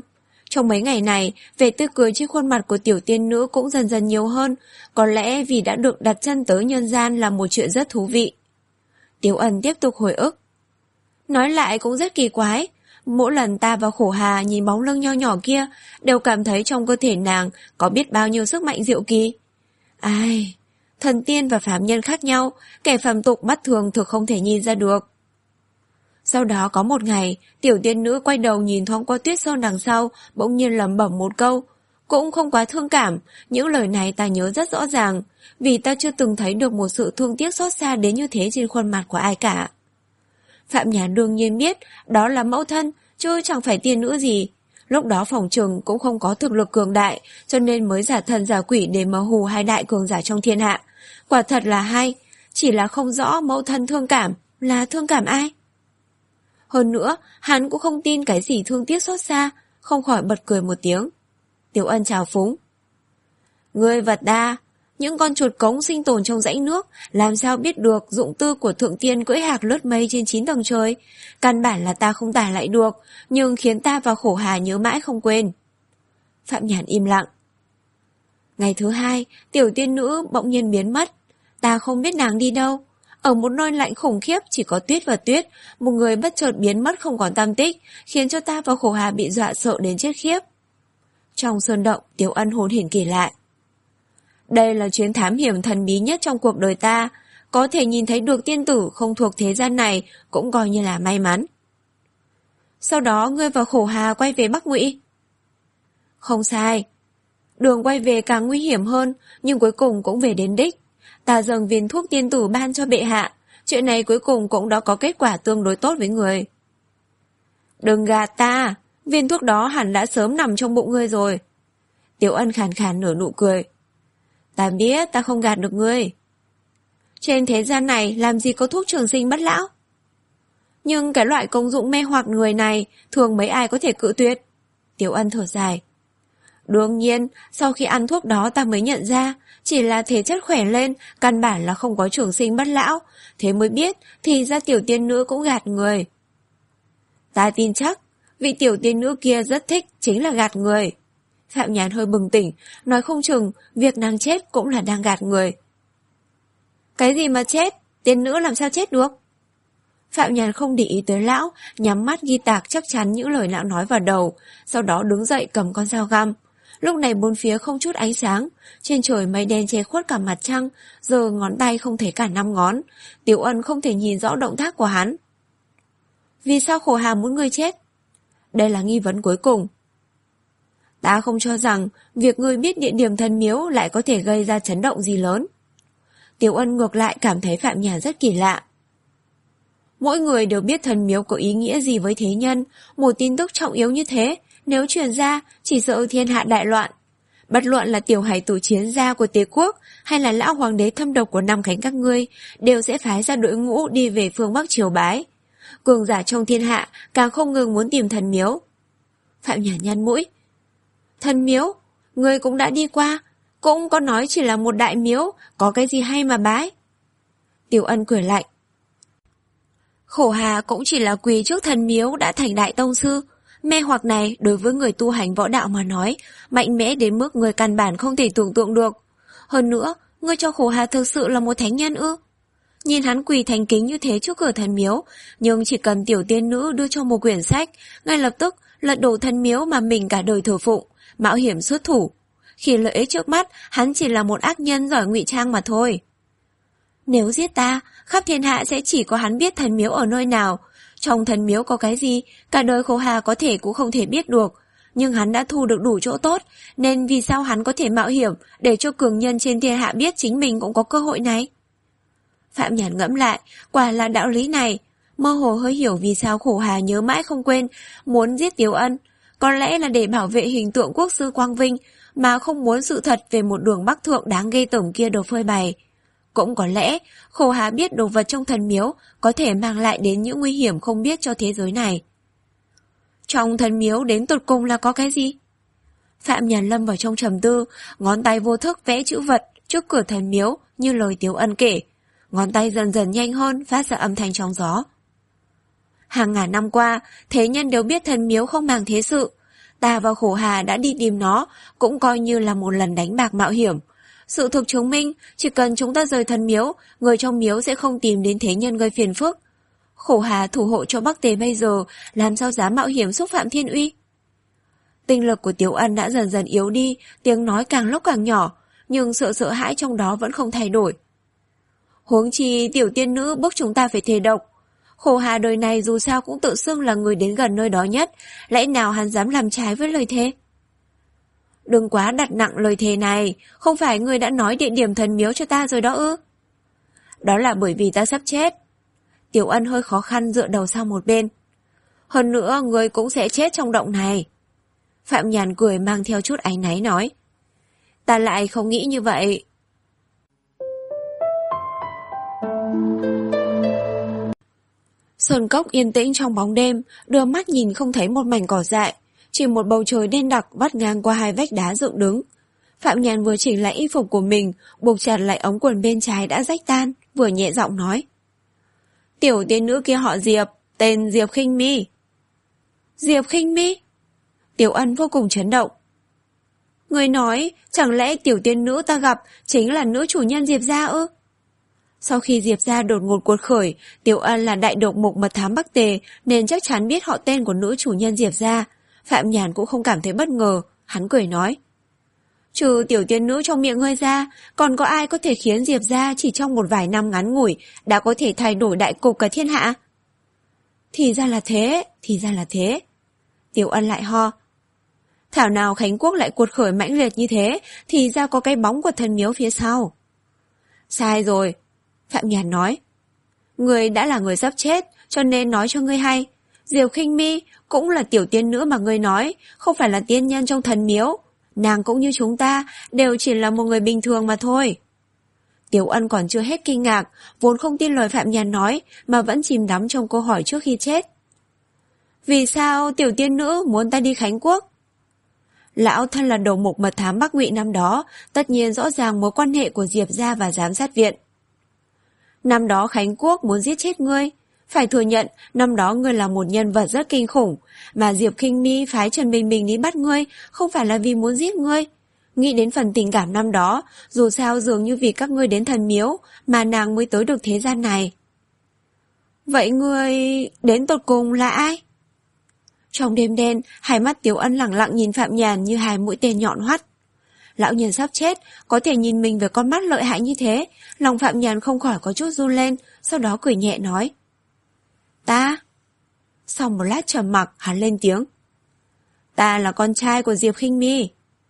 Trong mấy ngày này, vẻ tươi cười trên khuôn mặt của tiểu tiên nữ cũng dần dần nhiều hơn, có lẽ vì đã được đặt chân tới nhân gian là một chuyện rất thú vị. Tiếu Ân tiếp tục hồi ức. Nói lại cũng rất kỳ quái, mỗi lần ta và Khổ Hà nhìn bóng lưng nho nhỏ kia, đều cảm thấy trong cơ thể nàng có biết bao nhiêu sức mạnh diệu kỳ. Ai, thần tiên và phàm nhân khác nhau, kẻ phàm tục mắt thường thực không thể nhìn ra được. Sau đó có một ngày, tiểu tiên nữ quay đầu nhìn thoáng qua Tuyết Sơn đằng sau, bỗng nhiên lẩm bẩm một câu. Cũng không quá thương cảm, những lời này ta nhớ rất rõ ràng, vì ta chưa từng thấy được một sự thương tiếc xót xa đến như thế trên khuôn mặt của ai cả. Phạm Nhàn đương nhiên biết, đó là mẫu thân, chứ chẳng phải tiên nữ gì. Lúc đó phòng trừng cũng không có thực lực cường đại, cho nên mới giả thần giả quỷ để mà hù hai đại cường giả trong thiên hạ. Quả thật là hay, chỉ là không rõ mẫu thân thương cảm, là thương cảm ai? Hơn nữa, hắn cũng không tin cái gì thương tiếc xót xa, không khỏi bật cười một tiếng. Tiểu Ân chào phúng. Ngươi vật đa, những con chuột cống sinh tồn trong dãy nước, làm sao biết được dụng tư của thượng tiên cưỡi hạc lướt mây trên chín tầng trời. Căn bản là ta không tả lại được, nhưng khiến ta và Khổ Hà nhớ mãi không quên. Phạm Nhàn im lặng. Ngày thứ hai, tiểu tiên nữ bỗng nhiên biến mất. Ta không biết nàng đi đâu. Ở một nơi lạnh khủng khiếp chỉ có tuyết và tuyết, một người bất chợt biến mất không còn tăm tích, khiến cho ta và Khổ Hà bị dọa sợ đến chết khiếp. Trong sơn động, Tiểu Ân hồn hển kể lại. Đây là chuyến thám hiểm thần bí nhất trong cuộc đời ta, có thể nhìn thấy được tiên tử không thuộc thế gian này cũng coi như là may mắn. Sau đó ngươi và Khổ Hà quay về Bắc Ngụy. Không sai. Đường quay về càng nguy hiểm hơn, nhưng cuối cùng cũng về đến đích. Ta dâng viên thuốc tiên tử ban cho bệ hạ, chuyện này cuối cùng cũng đã có kết quả tương đối tốt với người. Đừng gạt ta, viên thuốc đó hẳn đã sớm nằm trong bụng ngươi rồi. Tiểu Ân khàn khàn nở nụ cười. Ta biết ta không gạt được ngươi. Trên thế gian này làm gì có thuốc trường sinh bất lão. Nhưng cái loại công dụng mê hoặc người này thường mấy ai có thể cự tuyệt. Tiểu Ân thở dài. Đương nhiên, sau khi ăn thuốc đó ta mới nhận ra, chỉ là thể chất khỏe lên, căn bản là không có trường sinh bất lão, thế mới biết thì ra tiểu tiên nữ cũng gạt người. Ta tin chắc, vị tiểu tiên nữ kia rất thích chính là gạt người. Phạm Nhàn hơi bừng tỉnh, nói không chừng việc nàng chết cũng là đang gạt người. Cái gì mà chết? Tiên nữ làm sao chết được? Phạm Nhàn không để ý tới lão, nhắm mắt ghi tạc chắc chắn những lời lão nói vào đầu, sau đó đứng dậy cầm con dao găm. Lúc này bốn phía không chút ánh sáng, trên trời mây đen che khuất cả mặt trăng, giờ ngón tay không thấy cả năm ngón. Tiểu Ân không thể nhìn rõ động tác của hắn. Vì sao Khổ Hà muốn ngươi chết? Đây là nghi vấn cuối cùng. Ta không cho rằng việc ngươi biết địa điểm thần miếu lại có thể gây ra chấn động gì lớn. Tiểu Ân ngược lại cảm thấy Phạm Nhàn rất kỳ lạ. Mỗi người đều biết thần miếu có ý nghĩa gì với thế nhân, một tin tức trọng yếu như thế, nếu truyền ra, chỉ sợ thiên hạ đại loạn. Bất luận là tiểu hải tử chiến gia của Tề quốc hay là lão hoàng đế thâm độc của Nam Khánh các ngươi, đều sẽ phái ra đội ngũ đi về phương Bắc triều bái. Cường giả trong thiên hạ càng không ngừng muốn tìm thần miếu. Phạm Nhàn nhăn mũi. Thần miếu? Ngươi cũng đã đi qua, cũng có nói chỉ là một đại miếu, có cái gì hay mà bái. Tiểu Ân cười lạnh. Khổ Hà cũng chỉ là quỳ trước thần miếu đã thành đại tông sư. Mê hoặc này đối với người tu hành võ đạo mà nói, mạnh mẽ đến mức người căn bản không thể tưởng tượng được. Hơn nữa, ngươi cho Khổ Hà thực sự là một thánh nhân ư? Nhìn hắn quỳ thành kính như thế trước cửa thần miếu, nhưng chỉ cần tiểu tiên nữ đưa cho một quyển sách, ngay lập tức lật đổ thần miếu mà mình cả đời thờ phụng, mạo hiểm xuất thủ. Khi lợi ích trước mắt, hắn chỉ là một ác nhân giỏi ngụy trang mà thôi. Nếu giết ta, khắp thiên hạ sẽ chỉ có hắn biết thần miếu ở nơi nào. Trong thần miếu có cái gì, cả đời Khổ Hà có thể cũng không thể biết được. Nhưng hắn đã thu được đủ chỗ tốt, nên vì sao hắn có thể mạo hiểm để cho cường nhân trên thiên hạ biết chính mình cũng có cơ hội này? Phạm Nhàn ngẫm lại, quả là đạo lý này. Mơ hồ hơi hiểu vì sao Khổ Hà nhớ mãi không quên, muốn giết Tiếu Ân. Có lẽ là để bảo vệ hình tượng quốc sư quang vinh, mà không muốn sự thật về một đường bắc thượng đáng ghê tởm kia được phơi bày. Cũng có lẽ, Khổ Hà biết đồ vật trong thần miếu có thể mang lại đến những nguy hiểm không biết cho thế giới này. Trong thần miếu đến tột cùng là có cái gì? Phạm Nhàn lâm vào trong trầm tư, ngón tay vô thức vẽ chữ vật trước cửa thần miếu như lời Tiếu Ân kể. Ngón tay dần dần nhanh hơn, phát ra âm thanh trong gió. Hàng ngàn năm qua, thế nhân đều biết thần miếu không màng thế sự. Ta và Khổ Hà đã đi tìm nó, cũng coi như là một lần đánh bạc mạo hiểm. Sự thực chứng minh, chỉ cần chúng ta rời thần miếu, người trong miếu sẽ không tìm đến thế nhân gây phiền phức. Khổ Hà thủ hộ cho Bắc Tề bây giờ, làm sao dám mạo hiểm xúc phạm thiên uy? Tinh lực của Tiểu Ân đã dần dần yếu đi, tiếng nói càng lúc càng nhỏ, nhưng sự sợ hãi trong đó vẫn không thay đổi. Huống chi tiểu tiên nữ bức chúng ta phải thề độc. Khổ Hà đời này dù sao cũng tự xưng là người đến gần nơi đó nhất, lẽ nào hắn dám làm trái với lời thề? Đừng quá đặt nặng lời thề này, không phải ngươi đã nói địa điểm thần miếu cho ta rồi đó ư? Đó là bởi vì ta sắp chết. Tiểu Ân hơi khó khăn dựa đầu sang một bên. Hơn nữa ngươi cũng sẽ chết trong động này. Phạm Nhàn cười mang theo chút áy náy nói. Ta lại không nghĩ như vậy. Sơn cốc yên tĩnh trong bóng đêm, đưa mắt nhìn không thấy một mảnh cỏ dại, chỉ một bầu trời đen đặc vắt ngang qua hai vách đá dựng đứng. Phạm Nhàn vừa chỉnh lại y phục của mình, buộc chặt lại ống quần bên trái đã rách tan, vừa nhẹ giọng nói. Tiểu tiên nữ kia họ Diệp, tên Diệp Khinh Mi. Diệp Khinh Mi? Tiểu Ân vô cùng chấn động. Người nói, chẳng lẽ tiểu tiên nữ ta gặp chính là nữ chủ nhân Diệp gia ư? Sau khi Diệp gia đột ngột cuột khởi, Tiểu Ân là đại độc mục mật thám Bắc Tề nên chắc chắn biết họ tên của nữ chủ nhân Diệp gia. Phạm Nhàn cũng không cảm thấy bất ngờ, hắn cười nói. Trừ tiểu tiên nữ trong miệng ngươi ra, còn có ai có thể khiến Diệp gia chỉ trong một vài năm ngắn ngủi đã có thể thay đổi đại cục cả thiên hạ? Thì ra là thế, thì ra là thế. Tiểu Ân lại ho. Thảo nào Khánh Quốc lại cuột khởi mãnh liệt như thế, thì ra có cái bóng của thần miếu phía sau. Sai rồi, Phạm Nhàn nói. Ngươi đã là người sắp chết, cho nên nói cho ngươi hay. Diệp Khinh Mi cũng là tiểu tiên nữ mà ngươi nói, không phải là tiên nhân trong thần miếu. Nàng cũng như chúng ta, đều chỉ là một người bình thường mà thôi. Tiểu Ân còn chưa hết kinh ngạc, vốn không tin lời Phạm Nhàn nói, mà vẫn chìm đắm trong câu hỏi trước khi chết. Vì sao tiểu tiên nữ muốn ta đi Khánh Quốc? Lão thân là đầu mục mật thám Bắc Ngụy năm đó, tất nhiên rõ ràng mối quan hệ của Diệp gia và giám sát viện. Năm đó Khánh Quốc muốn giết chết ngươi. Phải thừa nhận, năm đó ngươi là một nhân vật rất kinh khủng, mà Diệp Khinh Mi phái Trần Bình Bình đi bắt ngươi, không phải là vì muốn giết ngươi. Nghĩ đến phần tình cảm năm đó, dù sao dường như vì các ngươi đến thần miếu, mà nàng mới tới được thế gian này. Vậy ngươi đến tột cùng là ai? Trong đêm đen, hai mắt Tiểu Ân lẳng lặng nhìn Phạm Nhàn như hai mũi tên nhọn hoắt. Lão nhân sắp chết, có thể nhìn mình với con mắt lợi hại như thế, lòng Phạm Nhàn không khỏi có chút run lên, sau đó cười nhẹ nói. Ta? Sau một lát trầm mặc, hắn lên tiếng. Ta là con trai của Diệp Khinh Mi.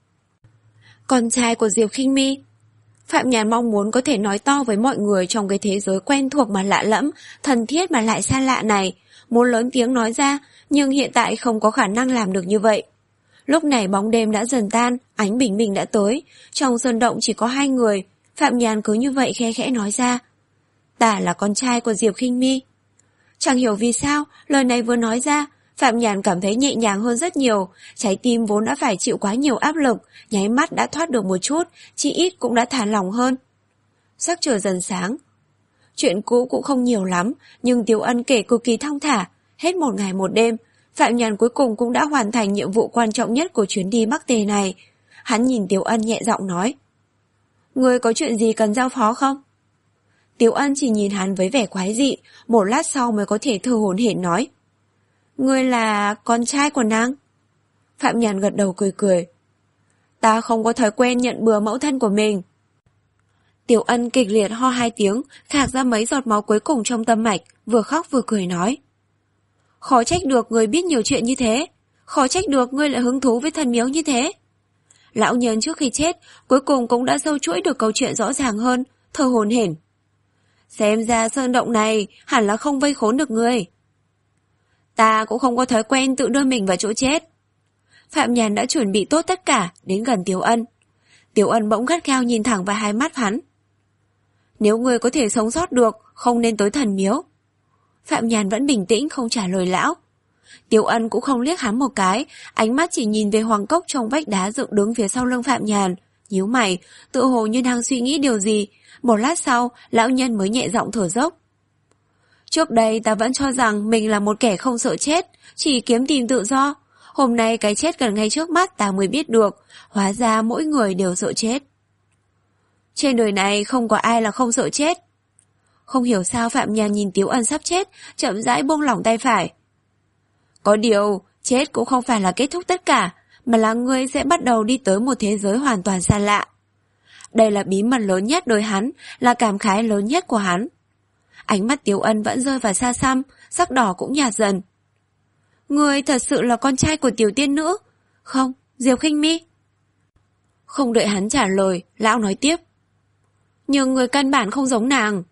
Con trai của Diệp Khinh Mi? Phạm Nhàn mong muốn có thể nói to với mọi người trong cái thế giới quen thuộc mà lạ lẫm, thân thiết mà lại xa lạ này, muốn lớn tiếng nói ra, nhưng hiện tại không có khả năng làm được như vậy. Lúc này bóng đêm đã dần tan, ánh bình minh đã tới, trong sơn động chỉ có hai người, Phạm Nhàn cứ như vậy khẽ khẽ nói ra. Ta là con trai của Diệp Khinh Mi. Chẳng hiểu vì sao, lời này vừa nói ra, Phạm Nhàn cảm thấy nhẹ nhàng hơn rất nhiều, trái tim vốn đã phải chịu quá nhiều áp lực, nháy mắt đã thoát được một chút, chỉ ít cũng đã thả lỏng hơn. Sắc trời dần sáng. Chuyện cũ cũng không nhiều lắm, nhưng Tiểu Ân kể cực kỳ thong thả, hết một ngày một đêm, Phạm Nhàn cuối cùng cũng đã hoàn thành nhiệm vụ quan trọng nhất của chuyến đi Bắc Tề này. Hắn nhìn Tiểu Ân nhẹ giọng nói. Ngươi có chuyện gì cần giao phó không? Tiểu Ân chỉ nhìn hắn với vẻ quái dị, một lát sau mới có thể thở hổn hển nói. Ngươi là con trai của nàng? Phạm Nhàn gật đầu cười cười. Ta không có thói quen nhận bừa mẫu thân của mình. Tiểu Ân kịch liệt ho hai tiếng, khạc ra mấy giọt máu cuối cùng trong tâm mạch, vừa khóc vừa cười nói. Khó trách được ngươi biết nhiều chuyện như thế, khó trách được ngươi lại hứng thú với thần miếu như thế. Lão nhân trước khi chết, cuối cùng cũng đã sâu chuỗi được câu chuyện rõ ràng hơn, thở hổn hển. Xem ra sơn động này hẳn là không vây khốn được ngươi. Ta cũng không có thói quen tự đưa mình vào chỗ chết. Phạm Nhàn đã chuẩn bị tốt tất cả, đến gần Tiểu Ân. Tiểu Ân bỗng gắt gao nhìn thẳng vào hai mắt hắn. Nếu ngươi có thể sống sót được, không nên tới thần miếu. Phạm Nhàn vẫn bình tĩnh không trả lời lão. Tiểu Ân cũng không liếc hắn một cái, ánh mắt chỉ nhìn về hoàng cốc trong vách đá dựng đứng phía sau lưng Phạm Nhàn, nhíu mày, tựa hồ như đang suy nghĩ điều gì. Một lát sau, lão nhân mới nhẹ giọng thở dốc. Trước đây ta vẫn cho rằng mình là một kẻ không sợ chết, chỉ kiếm tìm tự do. Hôm nay cái chết gần ngay trước mắt ta mới biết được, hóa ra mỗi người đều sợ chết. Trên đời này không có ai là không sợ chết. Không hiểu sao Phạm Nhàn nhìn Tiếu Ân sắp chết, chậm rãi buông lỏng tay phải. Có điều, chết cũng không phải là kết thúc tất cả, mà là ngươi sẽ bắt đầu đi tới một thế giới hoàn toàn xa lạ. Đây là bí mật lớn nhất đối hắn, là cảm khái lớn nhất của hắn. Ánh mắt Tiếu Ân vẫn rơi vào xa xăm, sắc đỏ cũng nhạt dần. Ngươi thật sự là con trai của tiểu tiên nữ? Không, Diệp Khinh Mi. Không đợi hắn trả lời, lão nói tiếp. Nhưng ngươi căn bản không giống nàng.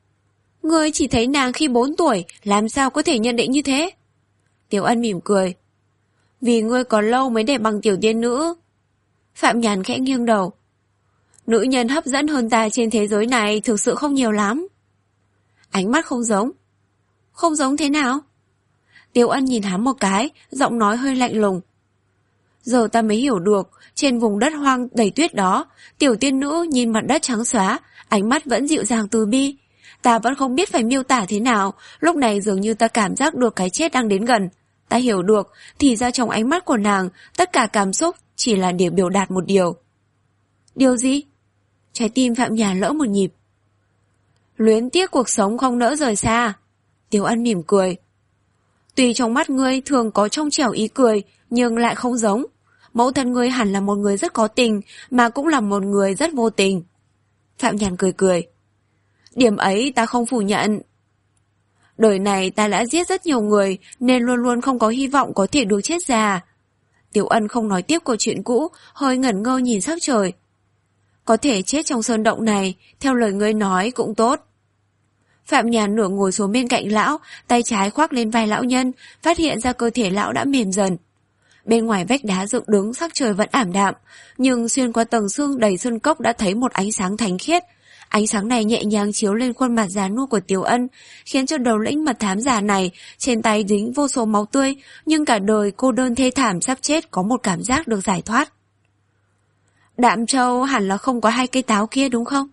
Ngươi chỉ thấy nàng khi bốn tuổi, làm sao có thể nhận định như thế? Tiểu Ân mỉm cười. Vì ngươi còn lâu mới đẹp bằng tiểu tiên nữ. Phạm Nhàn khẽ nghiêng đầu. Nữ nhân hấp dẫn hơn ta trên thế giới này thực sự không nhiều lắm. Ánh mắt không giống. Không giống thế nào? Tiểu Ân nhìn hắn một cái, giọng nói hơi lạnh lùng. Giờ ta mới hiểu được, trên vùng đất hoang đầy tuyết đó, tiểu tiên nữ nhìn mặt đất trắng xóa, ánh mắt vẫn dịu dàng từ bi. Ta vẫn không biết phải miêu tả thế nào, lúc này dường như ta cảm giác được cái chết đang đến gần. Ta hiểu được, thì ra trong ánh mắt của nàng, tất cả cảm xúc chỉ là để biểu đạt một điều. Điều gì? Trái tim Phạm Nhàn lỡ một nhịp. Luyến tiếc cuộc sống không nỡ rời xa. Tiểu Ân mỉm cười. Tuy trong mắt ngươi thường có trong trẻo ý cười, nhưng lại không giống. Mẫu thân ngươi hẳn là một người rất có tình, mà cũng là một người rất vô tình. Phạm Nhàn cười cười. Điểm ấy ta không phủ nhận. Đời này ta đã giết rất nhiều người, nên luôn luôn không có hy vọng có thể được chết già. Tiểu Ân không nói tiếp câu chuyện cũ, hơi ngẩn ngơ nhìn sắc trời. Có thể chết trong sơn động này, theo lời ngươi nói cũng tốt. Phạm Nhàn nửa ngồi xuống bên cạnh lão, tay trái khoác lên vai lão nhân, phát hiện ra cơ thể lão đã mềm dần. Bên ngoài vách đá dựng đứng sắc trời vẫn ảm đạm, nhưng xuyên qua tầng sương đầy sơn cốc đã thấy một ánh sáng thánh khiết. Ánh sáng này nhẹ nhàng chiếu lên khuôn mặt già nua của Tiểu Ân, khiến cho đầu lĩnh mật thám già này trên tay dính vô số máu tươi, nhưng cả đời cô đơn thê thảm sắp chết có một cảm giác được giải thoát. Đạm Châu hẳn là không có hai cây táo kia đúng không?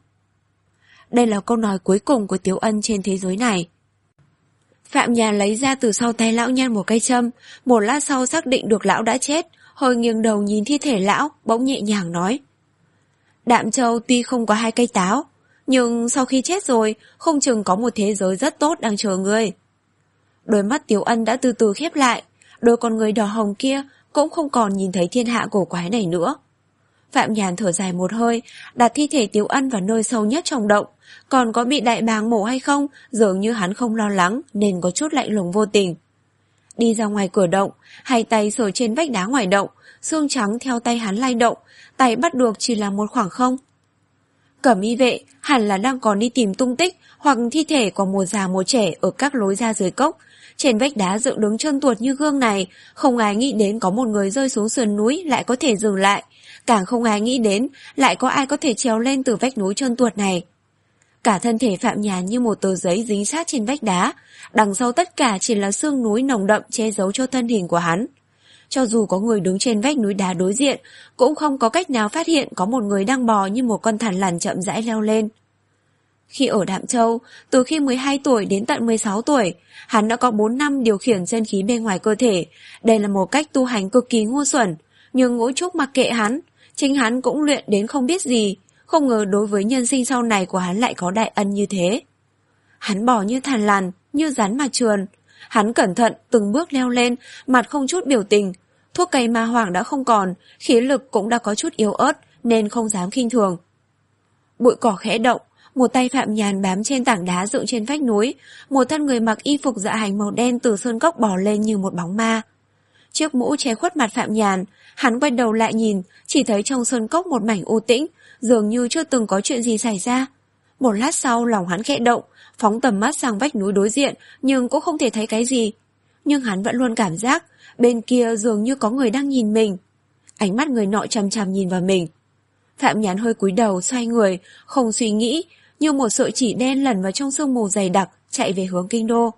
Đây là câu nói cuối cùng của Tiểu Ân trên thế giới này. Phạm Nhàn lấy ra từ sau tay lão nhân một cây châm, một lát sau xác định được lão đã chết, hơi nghiêng đầu nhìn thi thể lão, bỗng nhẹ nhàng nói. Đạm Châu tuy không có hai cây táo, nhưng sau khi chết rồi, không chừng có một thế giới rất tốt đang chờ ngươi. Đôi mắt Tiểu Ân đã từ từ khép lại, đôi con người đỏ hồng kia cũng không còn nhìn thấy thiên hạ cổ quái này nữa. Phạm Nhàn thở dài một hơi, đặt thi thể Tiểu Ân vào nơi sâu nhất trong động. Còn có bị đại bàng mổ hay không, dường như hắn không lo lắng, nên có chút lạnh lùng vô tình. Đi ra ngoài cửa động, hai tay sờ trên vách đá ngoài động, xương trắng theo tay hắn lay động, tay bắt được chỉ là một khoảng không. Cẩm y vệ hẳn là đang còn đi tìm tung tích hoặc thi thể của một già một trẻ ở các lối ra dưới cốc. Trên vách đá dựng đứng trơn tuột như gương này, không ai nghĩ đến có một người rơi xuống sườn núi lại có thể dừng lại, càng không ai nghĩ đến lại có ai có thể trèo lên từ vách núi trơn tuột này. Cả thân thể Phạm Nhàn như một tờ giấy dính sát trên vách đá, đằng sau tất cả chỉ là sương núi nồng đậm che giấu cho thân hình của hắn. Cho dù có người đứng trên vách núi đá đối diện, cũng không có cách nào phát hiện có một người đang bò như một con thằn lằn chậm rãi leo lên. Khi ở Đạm Châu, từ khi mười hai tuổi đến tận mười sáu tuổi, hắn đã có bốn năm điều khiển chân khí bên ngoài cơ thể. Đây là một cách tu hành cực kỳ ngu xuẩn, nhưng Ngũ Trúc mặc kệ hắn, chính hắn cũng luyện đến không biết gì, không ngờ đối với nhân sinh sau này của hắn lại có đại ân như thế. Hắn bò như thằn lằn, như rắn mà trườn. Hắn cẩn thận từng bước leo lên, mặt không chút biểu tình. Thuốc cây ma hoàng đã không còn, khí lực cũng đã có chút yếu ớt, nên không dám khinh thường. Bụi cỏ khẽ động, một tay Phạm Nhàn bám trên tảng đá dựng trên vách núi, một thân người mặc y phục dạ hành màu đen từ sơn cốc bò lên như một bóng ma. Chiếc mũ che khuất mặt Phạm Nhàn, hắn quay đầu lại nhìn, chỉ thấy trong sơn cốc một mảnh u tĩnh, dường như chưa từng có chuyện gì xảy ra. Một lát sau lòng hắn khẽ động, phóng tầm mắt sang vách núi đối diện, nhưng cũng không thể thấy cái gì. Nhưng hắn vẫn luôn cảm giác, bên kia dường như có người đang nhìn mình. Ánh mắt người nọ chằm chằm nhìn vào mình. Phạm Nhàn hơi cúi đầu xoay người, không suy nghĩ, như một sợi chỉ đen lẩn vào trong sương mù dày đặc, chạy về hướng kinh đô.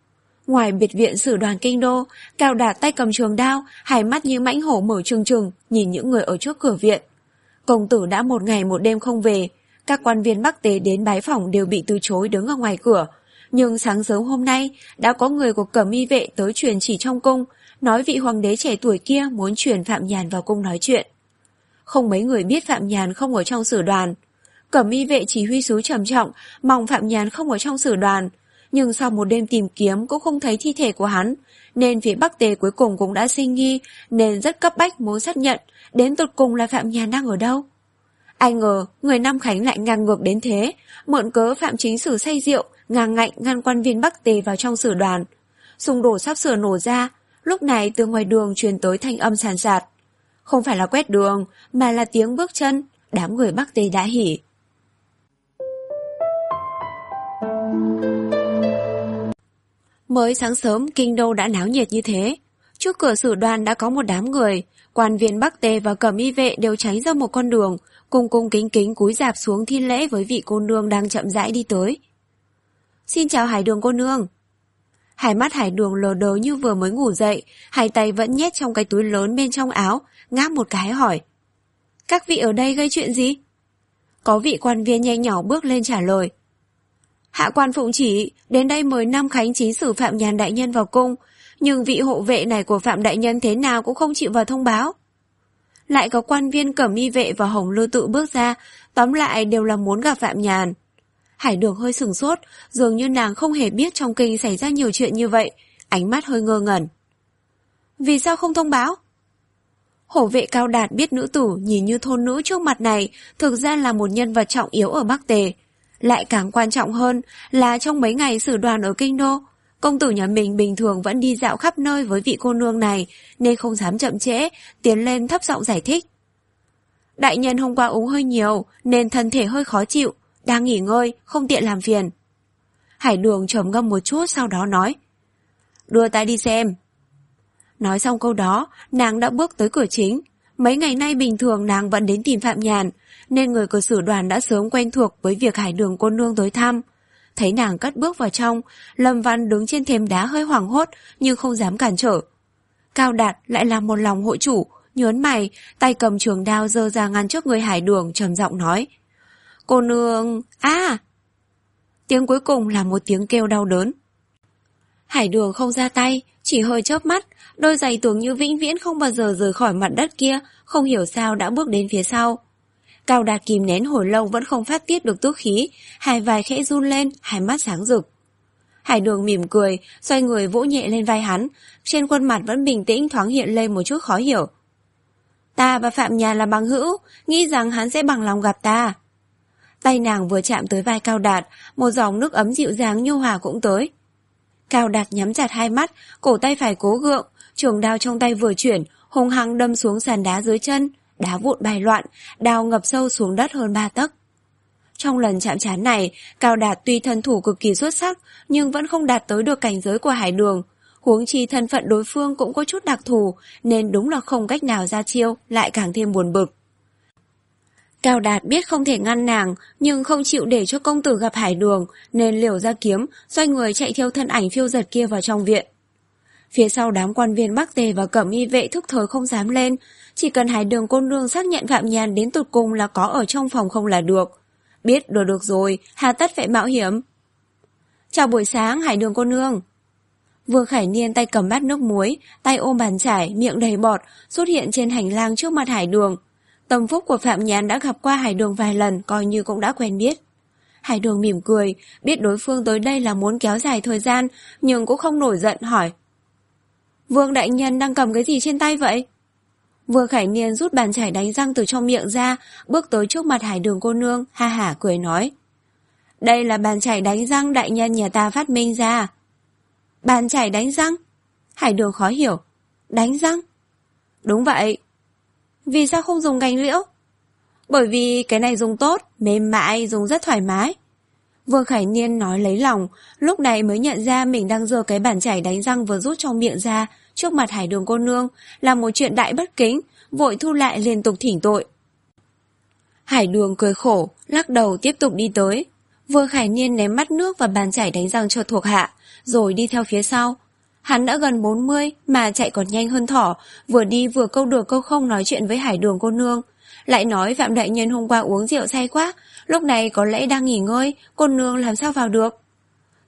Ngoài biệt viện sử đoàn kinh đô, Cao Đạt tay cầm trường đao, hai mắt như mãnh hổ mở trừng trừng, nhìn những người ở trước cửa viện. Công tử đã một ngày một đêm không về, các quan viên Bắc Tế đến bái phỏng đều bị từ chối đứng ở ngoài cửa. Nhưng sáng sớm hôm nay, đã có người của Cẩm y vệ tới truyền chỉ trong cung, nói vị hoàng đế trẻ tuổi kia muốn chuyển Phạm Nhàn vào cung nói chuyện. Không mấy người biết Phạm Nhàn không ở trong sử đoàn. Cẩm y vệ chỉ huy sứ trầm trọng mong Phạm Nhàn không ở trong sử đoàn, nhưng sau một đêm tìm kiếm cũng không thấy thi thể của hắn, nên phía Bắc Tề cuối cùng cũng đã sinh nghi, nên rất cấp bách muốn xác nhận đến tột cùng là Phạm Nhàn đang ở đâu. Ai ngờ người Nam Khánh lại ngang ngược đến thế, mượn cớ Phạm Chính Sử say rượu, ngang ngạnh ngăn quan viên Bắc Tề vào trong sử đoàn. Xung đột sắp sửa nổ ra, lúc này từ ngoài đường truyền tới thanh âm sàn sạt. Không phải là quét đường, mà là tiếng bước chân, đám người Bắc Tề đã hỉ. Mới sáng sớm, kinh đô đã náo nhiệt như thế. Trước cửa sử đoàn đã có một đám người, quan viên Bắc Tề và cẩm y vệ đều tránh ra một con đường, cung cung kính kính cúi rạp xuống thi lễ với vị cô nương đang chậm rãi đi tới. Xin chào Hải Đường cô nương. Hai mắt Hải Đường lờ đờ như vừa mới ngủ dậy, hai tay vẫn nhét trong cái túi lớn bên trong áo, ngáp một cái hỏi. Các vị ở đây gây chuyện gì? Có vị quan viên nhanh nhỏ bước lên trả lời. Hạ quan phụng chỉ, đến đây mời Nam Khánh Chính Sử Phạm Nhàn đại nhân vào cung, nhưng vị hộ vệ này của Phạm đại nhân thế nào cũng không chịu vào thông báo. Lại có quan viên cẩm y vệ và Hồng Lư Tự bước ra, tóm lại đều là muốn gặp Phạm Nhàn. Hải Đường hơi sửng sốt, dường như nàng không hề biết trong kinh xảy ra nhiều chuyện như vậy, ánh mắt hơi ngơ ngẩn. Vì sao không thông báo? Hổ vệ Cao Đạt biết nữ tử nhìn như thôn nữ trước mặt này thực ra là một nhân vật trọng yếu ở Bắc Tề. Lại càng quan trọng hơn là trong mấy ngày sử đoàn ở kinh đô, công tử nhà mình bình thường vẫn đi dạo khắp nơi với vị cô nương này, nên không dám chậm trễ, tiến lên thấp giọng giải thích. Đại nhân hôm qua uống hơi nhiều, nên thân thể hơi khó chịu, đang nghỉ ngơi, không tiện làm phiền. Hải Đường trầm ngâm một chút sau đó nói. Đưa ta đi xem. Nói xong câu đó, nàng đã bước tới cửa chính. Mấy ngày nay bình thường nàng vẫn đến tìm Phạm Nhàn, nên người của sử đoàn đã sớm quen thuộc với việc Hải Đường cô nương tới thăm. Thấy nàng cất bước vào trong, Lâm Văn đứng trên thềm đá hơi hoảng hốt nhưng không dám cản trở. Cao Đạt lại là một lòng hội chủ, nhớn mày, tay cầm trường đao giơ ra ngăn trước người Hải Đường, trầm giọng nói. Cô nương... À! Tiếng cuối cùng là một tiếng kêu đau đớn. Hải Đường không ra tay, chỉ hơi chớp mắt, đôi giày tưởng như vĩnh viễn không bao giờ rời khỏi mặt đất kia, không hiểu sao đã bước đến phía sau. Cao Đạt kìm nén hồi lâu vẫn không phát tiết được tức khí, hai vai khẽ run lên, hai mắt sáng rực. Hải Đường mỉm cười, xoay người vỗ nhẹ lên vai hắn, trên khuôn mặt vẫn bình tĩnh thoáng hiện lên một chút khó hiểu. Ta và Phạm Nhàn là bằng hữu, nghĩ rằng hắn sẽ bằng lòng gặp ta. Tay nàng vừa chạm tới vai Cao Đạt, một dòng nước ấm dịu dàng nhu hòa cũng tới. Cao Đạt nhắm chặt hai mắt, cổ tay phải cố gượng, trường đao trong tay vừa chuyển, hung hăng đâm xuống sàn đá dưới chân, đá vụn bay loạn, đao ngập sâu xuống đất hơn ba tấc. Trong lần chạm trán này, Cao Đạt tuy thân thủ cực kỳ xuất sắc, nhưng vẫn không đạt tới được cảnh giới của Hải Đường. Huống chi thân phận đối phương cũng có chút đặc thù, nên đúng là không cách nào ra chiêu, lại càng thêm buồn bực. Cao Đạt biết không thể ngăn nàng, nhưng không chịu để cho công tử gặp Hải Đường, nên liều ra kiếm, xoay người chạy theo thân ảnh phiêu giật kia vào trong viện. Phía sau đám quan viên Bắc Tề và cẩm y vệ thức thời không dám lên, chỉ cần Hải Đường cô nương xác nhận Phạm Nhàn đến tột cùng là có ở trong phòng không là được. Biết được được rồi, hà tất phải mạo hiểm. Chào buổi sáng Hải Đường cô nương. Vương Khải Niên tay cầm bát nước muối, tay ôm bàn chải, miệng đầy bọt, xuất hiện trên hành lang trước mặt Hải Đường. Tâm phúc của Phạm Nhàn đã gặp qua Hải Đường vài lần, coi như cũng đã quen biết. Hải Đường mỉm cười, biết đối phương tới đây là muốn kéo dài thời gian, nhưng cũng không nổi giận hỏi. Vương đại nhân đang cầm cái gì trên tay vậy? Vương Khải Niên rút bàn chải đánh răng từ trong miệng ra, bước tới trước mặt Hải Đường cô nương, ha hả cười nói. Đây là bàn chải đánh răng đại nhân nhà ta phát minh ra. Bàn chải đánh răng? Hải Đường khó hiểu. Đánh răng? Đúng vậy. Vì sao không dùng cành liễu? Bởi vì cái này dùng tốt, mềm mại, dùng rất thoải mái. Vương Khải Niên nói lấy lòng, lúc này mới nhận ra mình đang giơ cái bàn chải đánh răng vừa rút trong miệng ra, trước mặt Hải Đường cô nương, là một chuyện đại bất kính, vội thu lại liên tục thỉnh tội. Hải Đường cười khổ, lắc đầu tiếp tục đi tới. Vương Khải Niên ném mắt nước và bàn chải đánh răng cho thuộc hạ, rồi đi theo phía sau. Hắn đã gần bốn mươi mà chạy còn nhanh hơn thỏ, vừa đi vừa câu được câu không nói chuyện với Hải Đường cô nương. Lại nói Phạm đại nhân hôm qua uống rượu say quá, lúc này có lẽ đang nghỉ ngơi, cô nương làm sao vào được.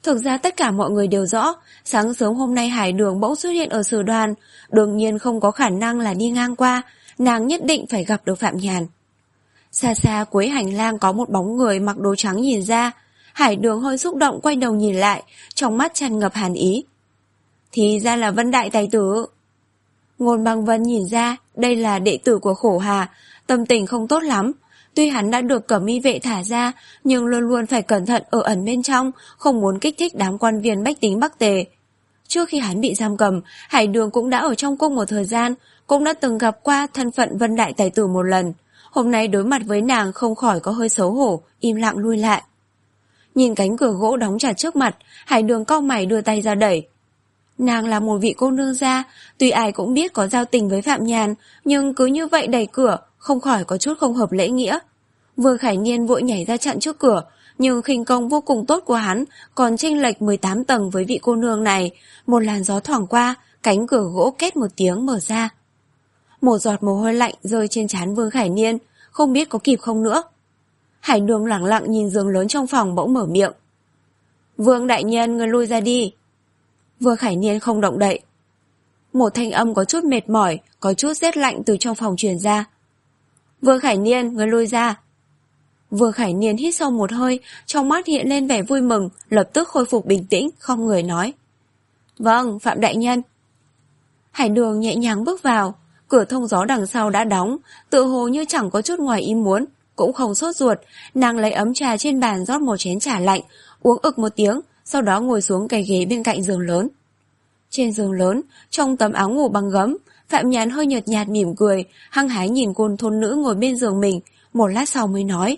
Thực ra tất cả mọi người đều rõ, sáng sớm hôm nay Hải Đường bỗng xuất hiện ở Sử Đoàn, đương nhiên không có khả năng là đi ngang qua, nàng nhất định phải gặp được Phạm Nhàn. Xa xa cuối hành lang có một bóng người mặc đồ trắng nhìn ra, Hải Đường hơi xúc động quay đầu nhìn lại, trong mắt tràn ngập hàn ý. Thì ra là Vân Đại Tài Tử. Ngôn Băng Vân nhìn ra đây là đệ tử của Khổ Hà, tâm tình không tốt lắm. Tuy hắn đã được Cẩm Y vệ thả ra, nhưng luôn luôn phải cẩn thận ở ẩn bên trong, không muốn kích thích đám quan viên bách tính Bắc Tề. Trước khi hắn bị giam cầm, Hải Đường cũng đã ở trong cung một thời gian, cũng đã từng gặp qua thân phận Vân Đại Tài Tử một lần. Hôm nay đối mặt với nàng không khỏi có hơi xấu hổ, im lặng lui lại. Nhìn cánh cửa gỗ đóng chặt trước mặt, Hải Đường cau mày đưa tay ra đẩy. Nàng là một vị cô nương gia, tuy ai cũng biết có giao tình với Phạm Nhàn, nhưng cứ như vậy đẩy cửa, không khỏi có chút không hợp lễ nghĩa. Vương Khải Niên vội nhảy ra chặn trước cửa, nhưng khinh công vô cùng tốt của hắn còn chênh lệch mười tám tầng với vị cô nương này. Một làn gió thoảng qua, cánh cửa gỗ két một tiếng mở ra. Một giọt mồ hôi lạnh rơi trên trán Vương Khải Niên, không biết có kịp không nữa. Hải Đường lẳng lặng nhìn giường lớn trong phòng bỗng mở miệng. Vương đại nhân, người lui ra đi. Vương Khải Niên không động đậy. Một thanh âm có chút mệt mỏi, có chút rét lạnh từ trong phòng truyền ra. Vương Khải Niên, người lui ra. Vương Khải Niên hít sâu một hơi, trong mắt hiện lên vẻ vui mừng, lập tức khôi phục bình tĩnh, không người nói. Vâng, Phạm đại nhân. Hải Đường nhẹ nhàng bước vào, cửa thông gió đằng sau đã đóng, tự hồ như chẳng có chút ngoài ý muốn, cũng không sốt ruột, nàng lấy ấm trà trên bàn rót một chén trà lạnh, uống ực một tiếng, sau đó ngồi xuống cái ghế bên cạnh giường lớn. Trên giường lớn, trong tấm áo ngủ bằng gấm, Phạm Nhàn hơi nhợt nhạt mỉm cười, hăng hái nhìn cô thôn nữ ngồi bên giường mình, một lát sau mới nói.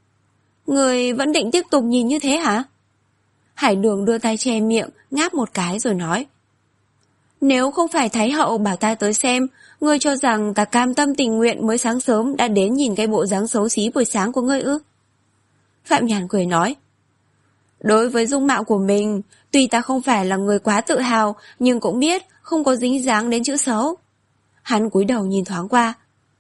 Người vẫn định tiếp tục nhìn như thế hả? Hải Đường đưa tay che miệng, ngáp một cái rồi nói. Nếu không phải Thái hậu bảo ta tới xem, ngươi cho rằng ta cam tâm tình nguyện mới sáng sớm đã đến nhìn cái bộ dáng xấu xí buổi sáng của ngươi ư? Phạm Nhàn cười nói. Đối với dung mạo của mình, tuy ta không phải là người quá tự hào, nhưng cũng biết không có dính dáng đến chữ xấu. Hắn cúi đầu nhìn thoáng qua.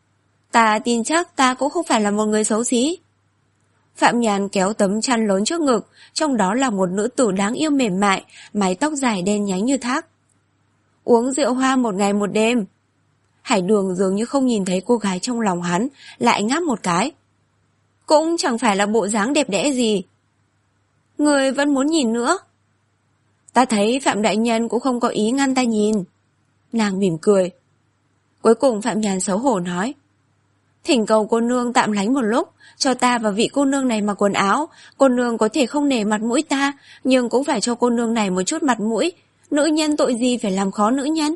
Ta tin chắc ta cũng không phải là một người xấu xí. Phạm Nhàn kéo tấm chăn lớn trước ngực, trong đó là một nữ tử đáng yêu mềm mại, mái tóc dài đen nhánh như thác. Uống rượu hoa một ngày một đêm. Hải Đường dường như không nhìn thấy cô gái trong lòng hắn, lại ngáp một cái. Cũng chẳng phải là bộ dáng đẹp đẽ gì. Người vẫn muốn nhìn nữa. Ta thấy Phạm đại nhân cũng không có ý ngăn ta nhìn. Nàng mỉm cười. Cuối cùng Phạm Nhàn xấu hổ nói. Thỉnh cầu cô nương tạm lánh một lúc, cho ta và vị cô nương này mặc quần áo. Cô nương có thể không nể mặt mũi ta, nhưng cũng phải cho cô nương này một chút mặt mũi. Nữ nhân tội gì phải làm khó nữ nhân.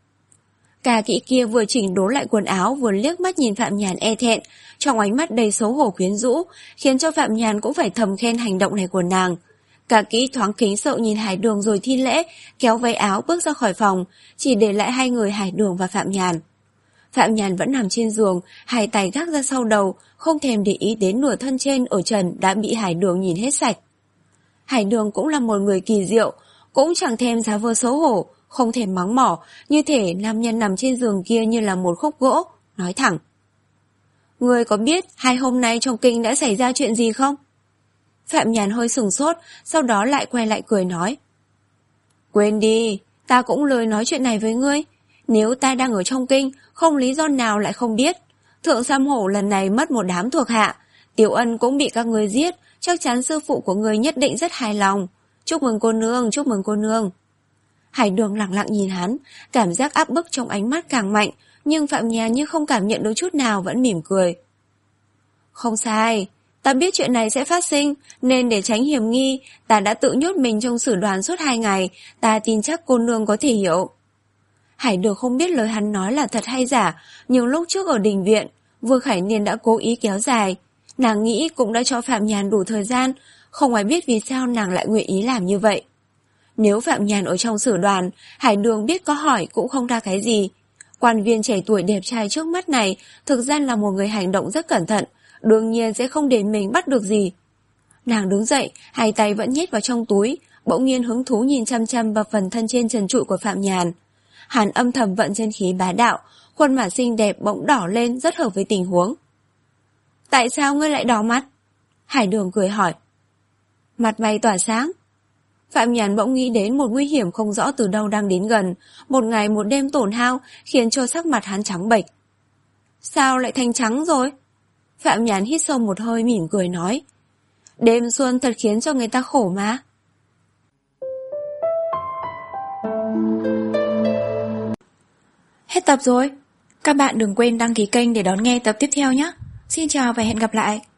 Cà kỹ kia vừa chỉnh đốn lại quần áo, vừa liếc mắt nhìn Phạm Nhàn e thẹn, trong ánh mắt đầy xấu hổ quyến rũ, khiến cho Phạm Nhàn cũng phải thầm khen hành động này của nàng. Cà kỹ thoáng kính sợ nhìn Hải Đường rồi thi lễ, kéo váy áo bước ra khỏi phòng, chỉ để lại hai người Hải Đường và Phạm Nhàn. Phạm Nhàn vẫn nằm trên giường, hai tay gác ra sau đầu, không thèm để ý đến nửa thân trên ở trần đã bị Hải Đường nhìn hết sạch. Hải Đường cũng là một người kỳ diệu, cũng chẳng thèm giả vờ xấu hổ, không thèm mắng mỏ, như thể nam nhân nằm trên giường kia như là một khúc gỗ, nói thẳng. Ngươi có biết hai hôm nay trong kinh đã xảy ra chuyện gì không? Phạm Nhàn hơi sửng sốt, sau đó lại quay lại cười nói. Quên đi, ta cũng lười nói chuyện này với ngươi. Nếu ta đang ở trong kinh, không lý do nào lại không biết. Thượng Sam Hổ lần này mất một đám thuộc hạ, Tiểu Ân cũng bị các ngươi giết, chắc chắn sư phụ của ngươi nhất định rất hài lòng. Chúc mừng cô nương, chúc mừng cô nương. Hải Đường lặng lặng nhìn hắn, cảm giác áp bức trong ánh mắt càng mạnh, nhưng Phạm Nhàn như không cảm nhận được chút nào vẫn mỉm cười. Không sai, ta biết chuyện này sẽ phát sinh, nên để tránh hiểm nghi, ta đã tự nhốt mình trong Sử Đoàn suốt hai ngày, ta tin chắc cô nương có thể hiểu. Hải Đường không biết lời hắn nói là thật hay giả, nhưng lúc trước ở đình viện, Vương Khải Niên đã cố ý kéo dài. Nàng nghĩ cũng đã cho Phạm Nhàn đủ thời gian, không ai biết vì sao nàng lại nguyện ý làm như vậy. Nếu Phạm Nhàn ở trong Sử Đoàn, Hải Đường biết có hỏi cũng không ra cái gì. Quan viên trẻ tuổi đẹp trai trước mắt này thực ra là một người hành động rất cẩn thận, đương nhiên sẽ không để mình bắt được gì. Nàng đứng dậy, hai tay vẫn nhét vào trong túi, bỗng nhiên hứng thú nhìn chăm chăm vào phần thân trên trần trụi của Phạm Nhàn. Hắn âm thầm vận chân khí bá đạo, khuôn mặt xinh đẹp bỗng đỏ lên rất hợp với tình huống. Tại sao ngươi lại đỏ mặt? Hải Đường cười hỏi. Mặt mày tỏa sáng. Phạm Nhàn bỗng nghĩ đến một nguy hiểm không rõ từ đâu đang đến gần, một ngày một đêm tổn hao khiến cho sắc mặt hắn trắng bệch. Sao lại thành trắng rồi? Phạm Nhàn hít sâu một hơi mỉm cười nói. Đêm xuân thật khiến cho người ta khổ mà. Hết tập rồi. Các bạn đừng quên đăng ký kênh để đón nghe tập tiếp theo nhé. Xin chào và hẹn gặp lại.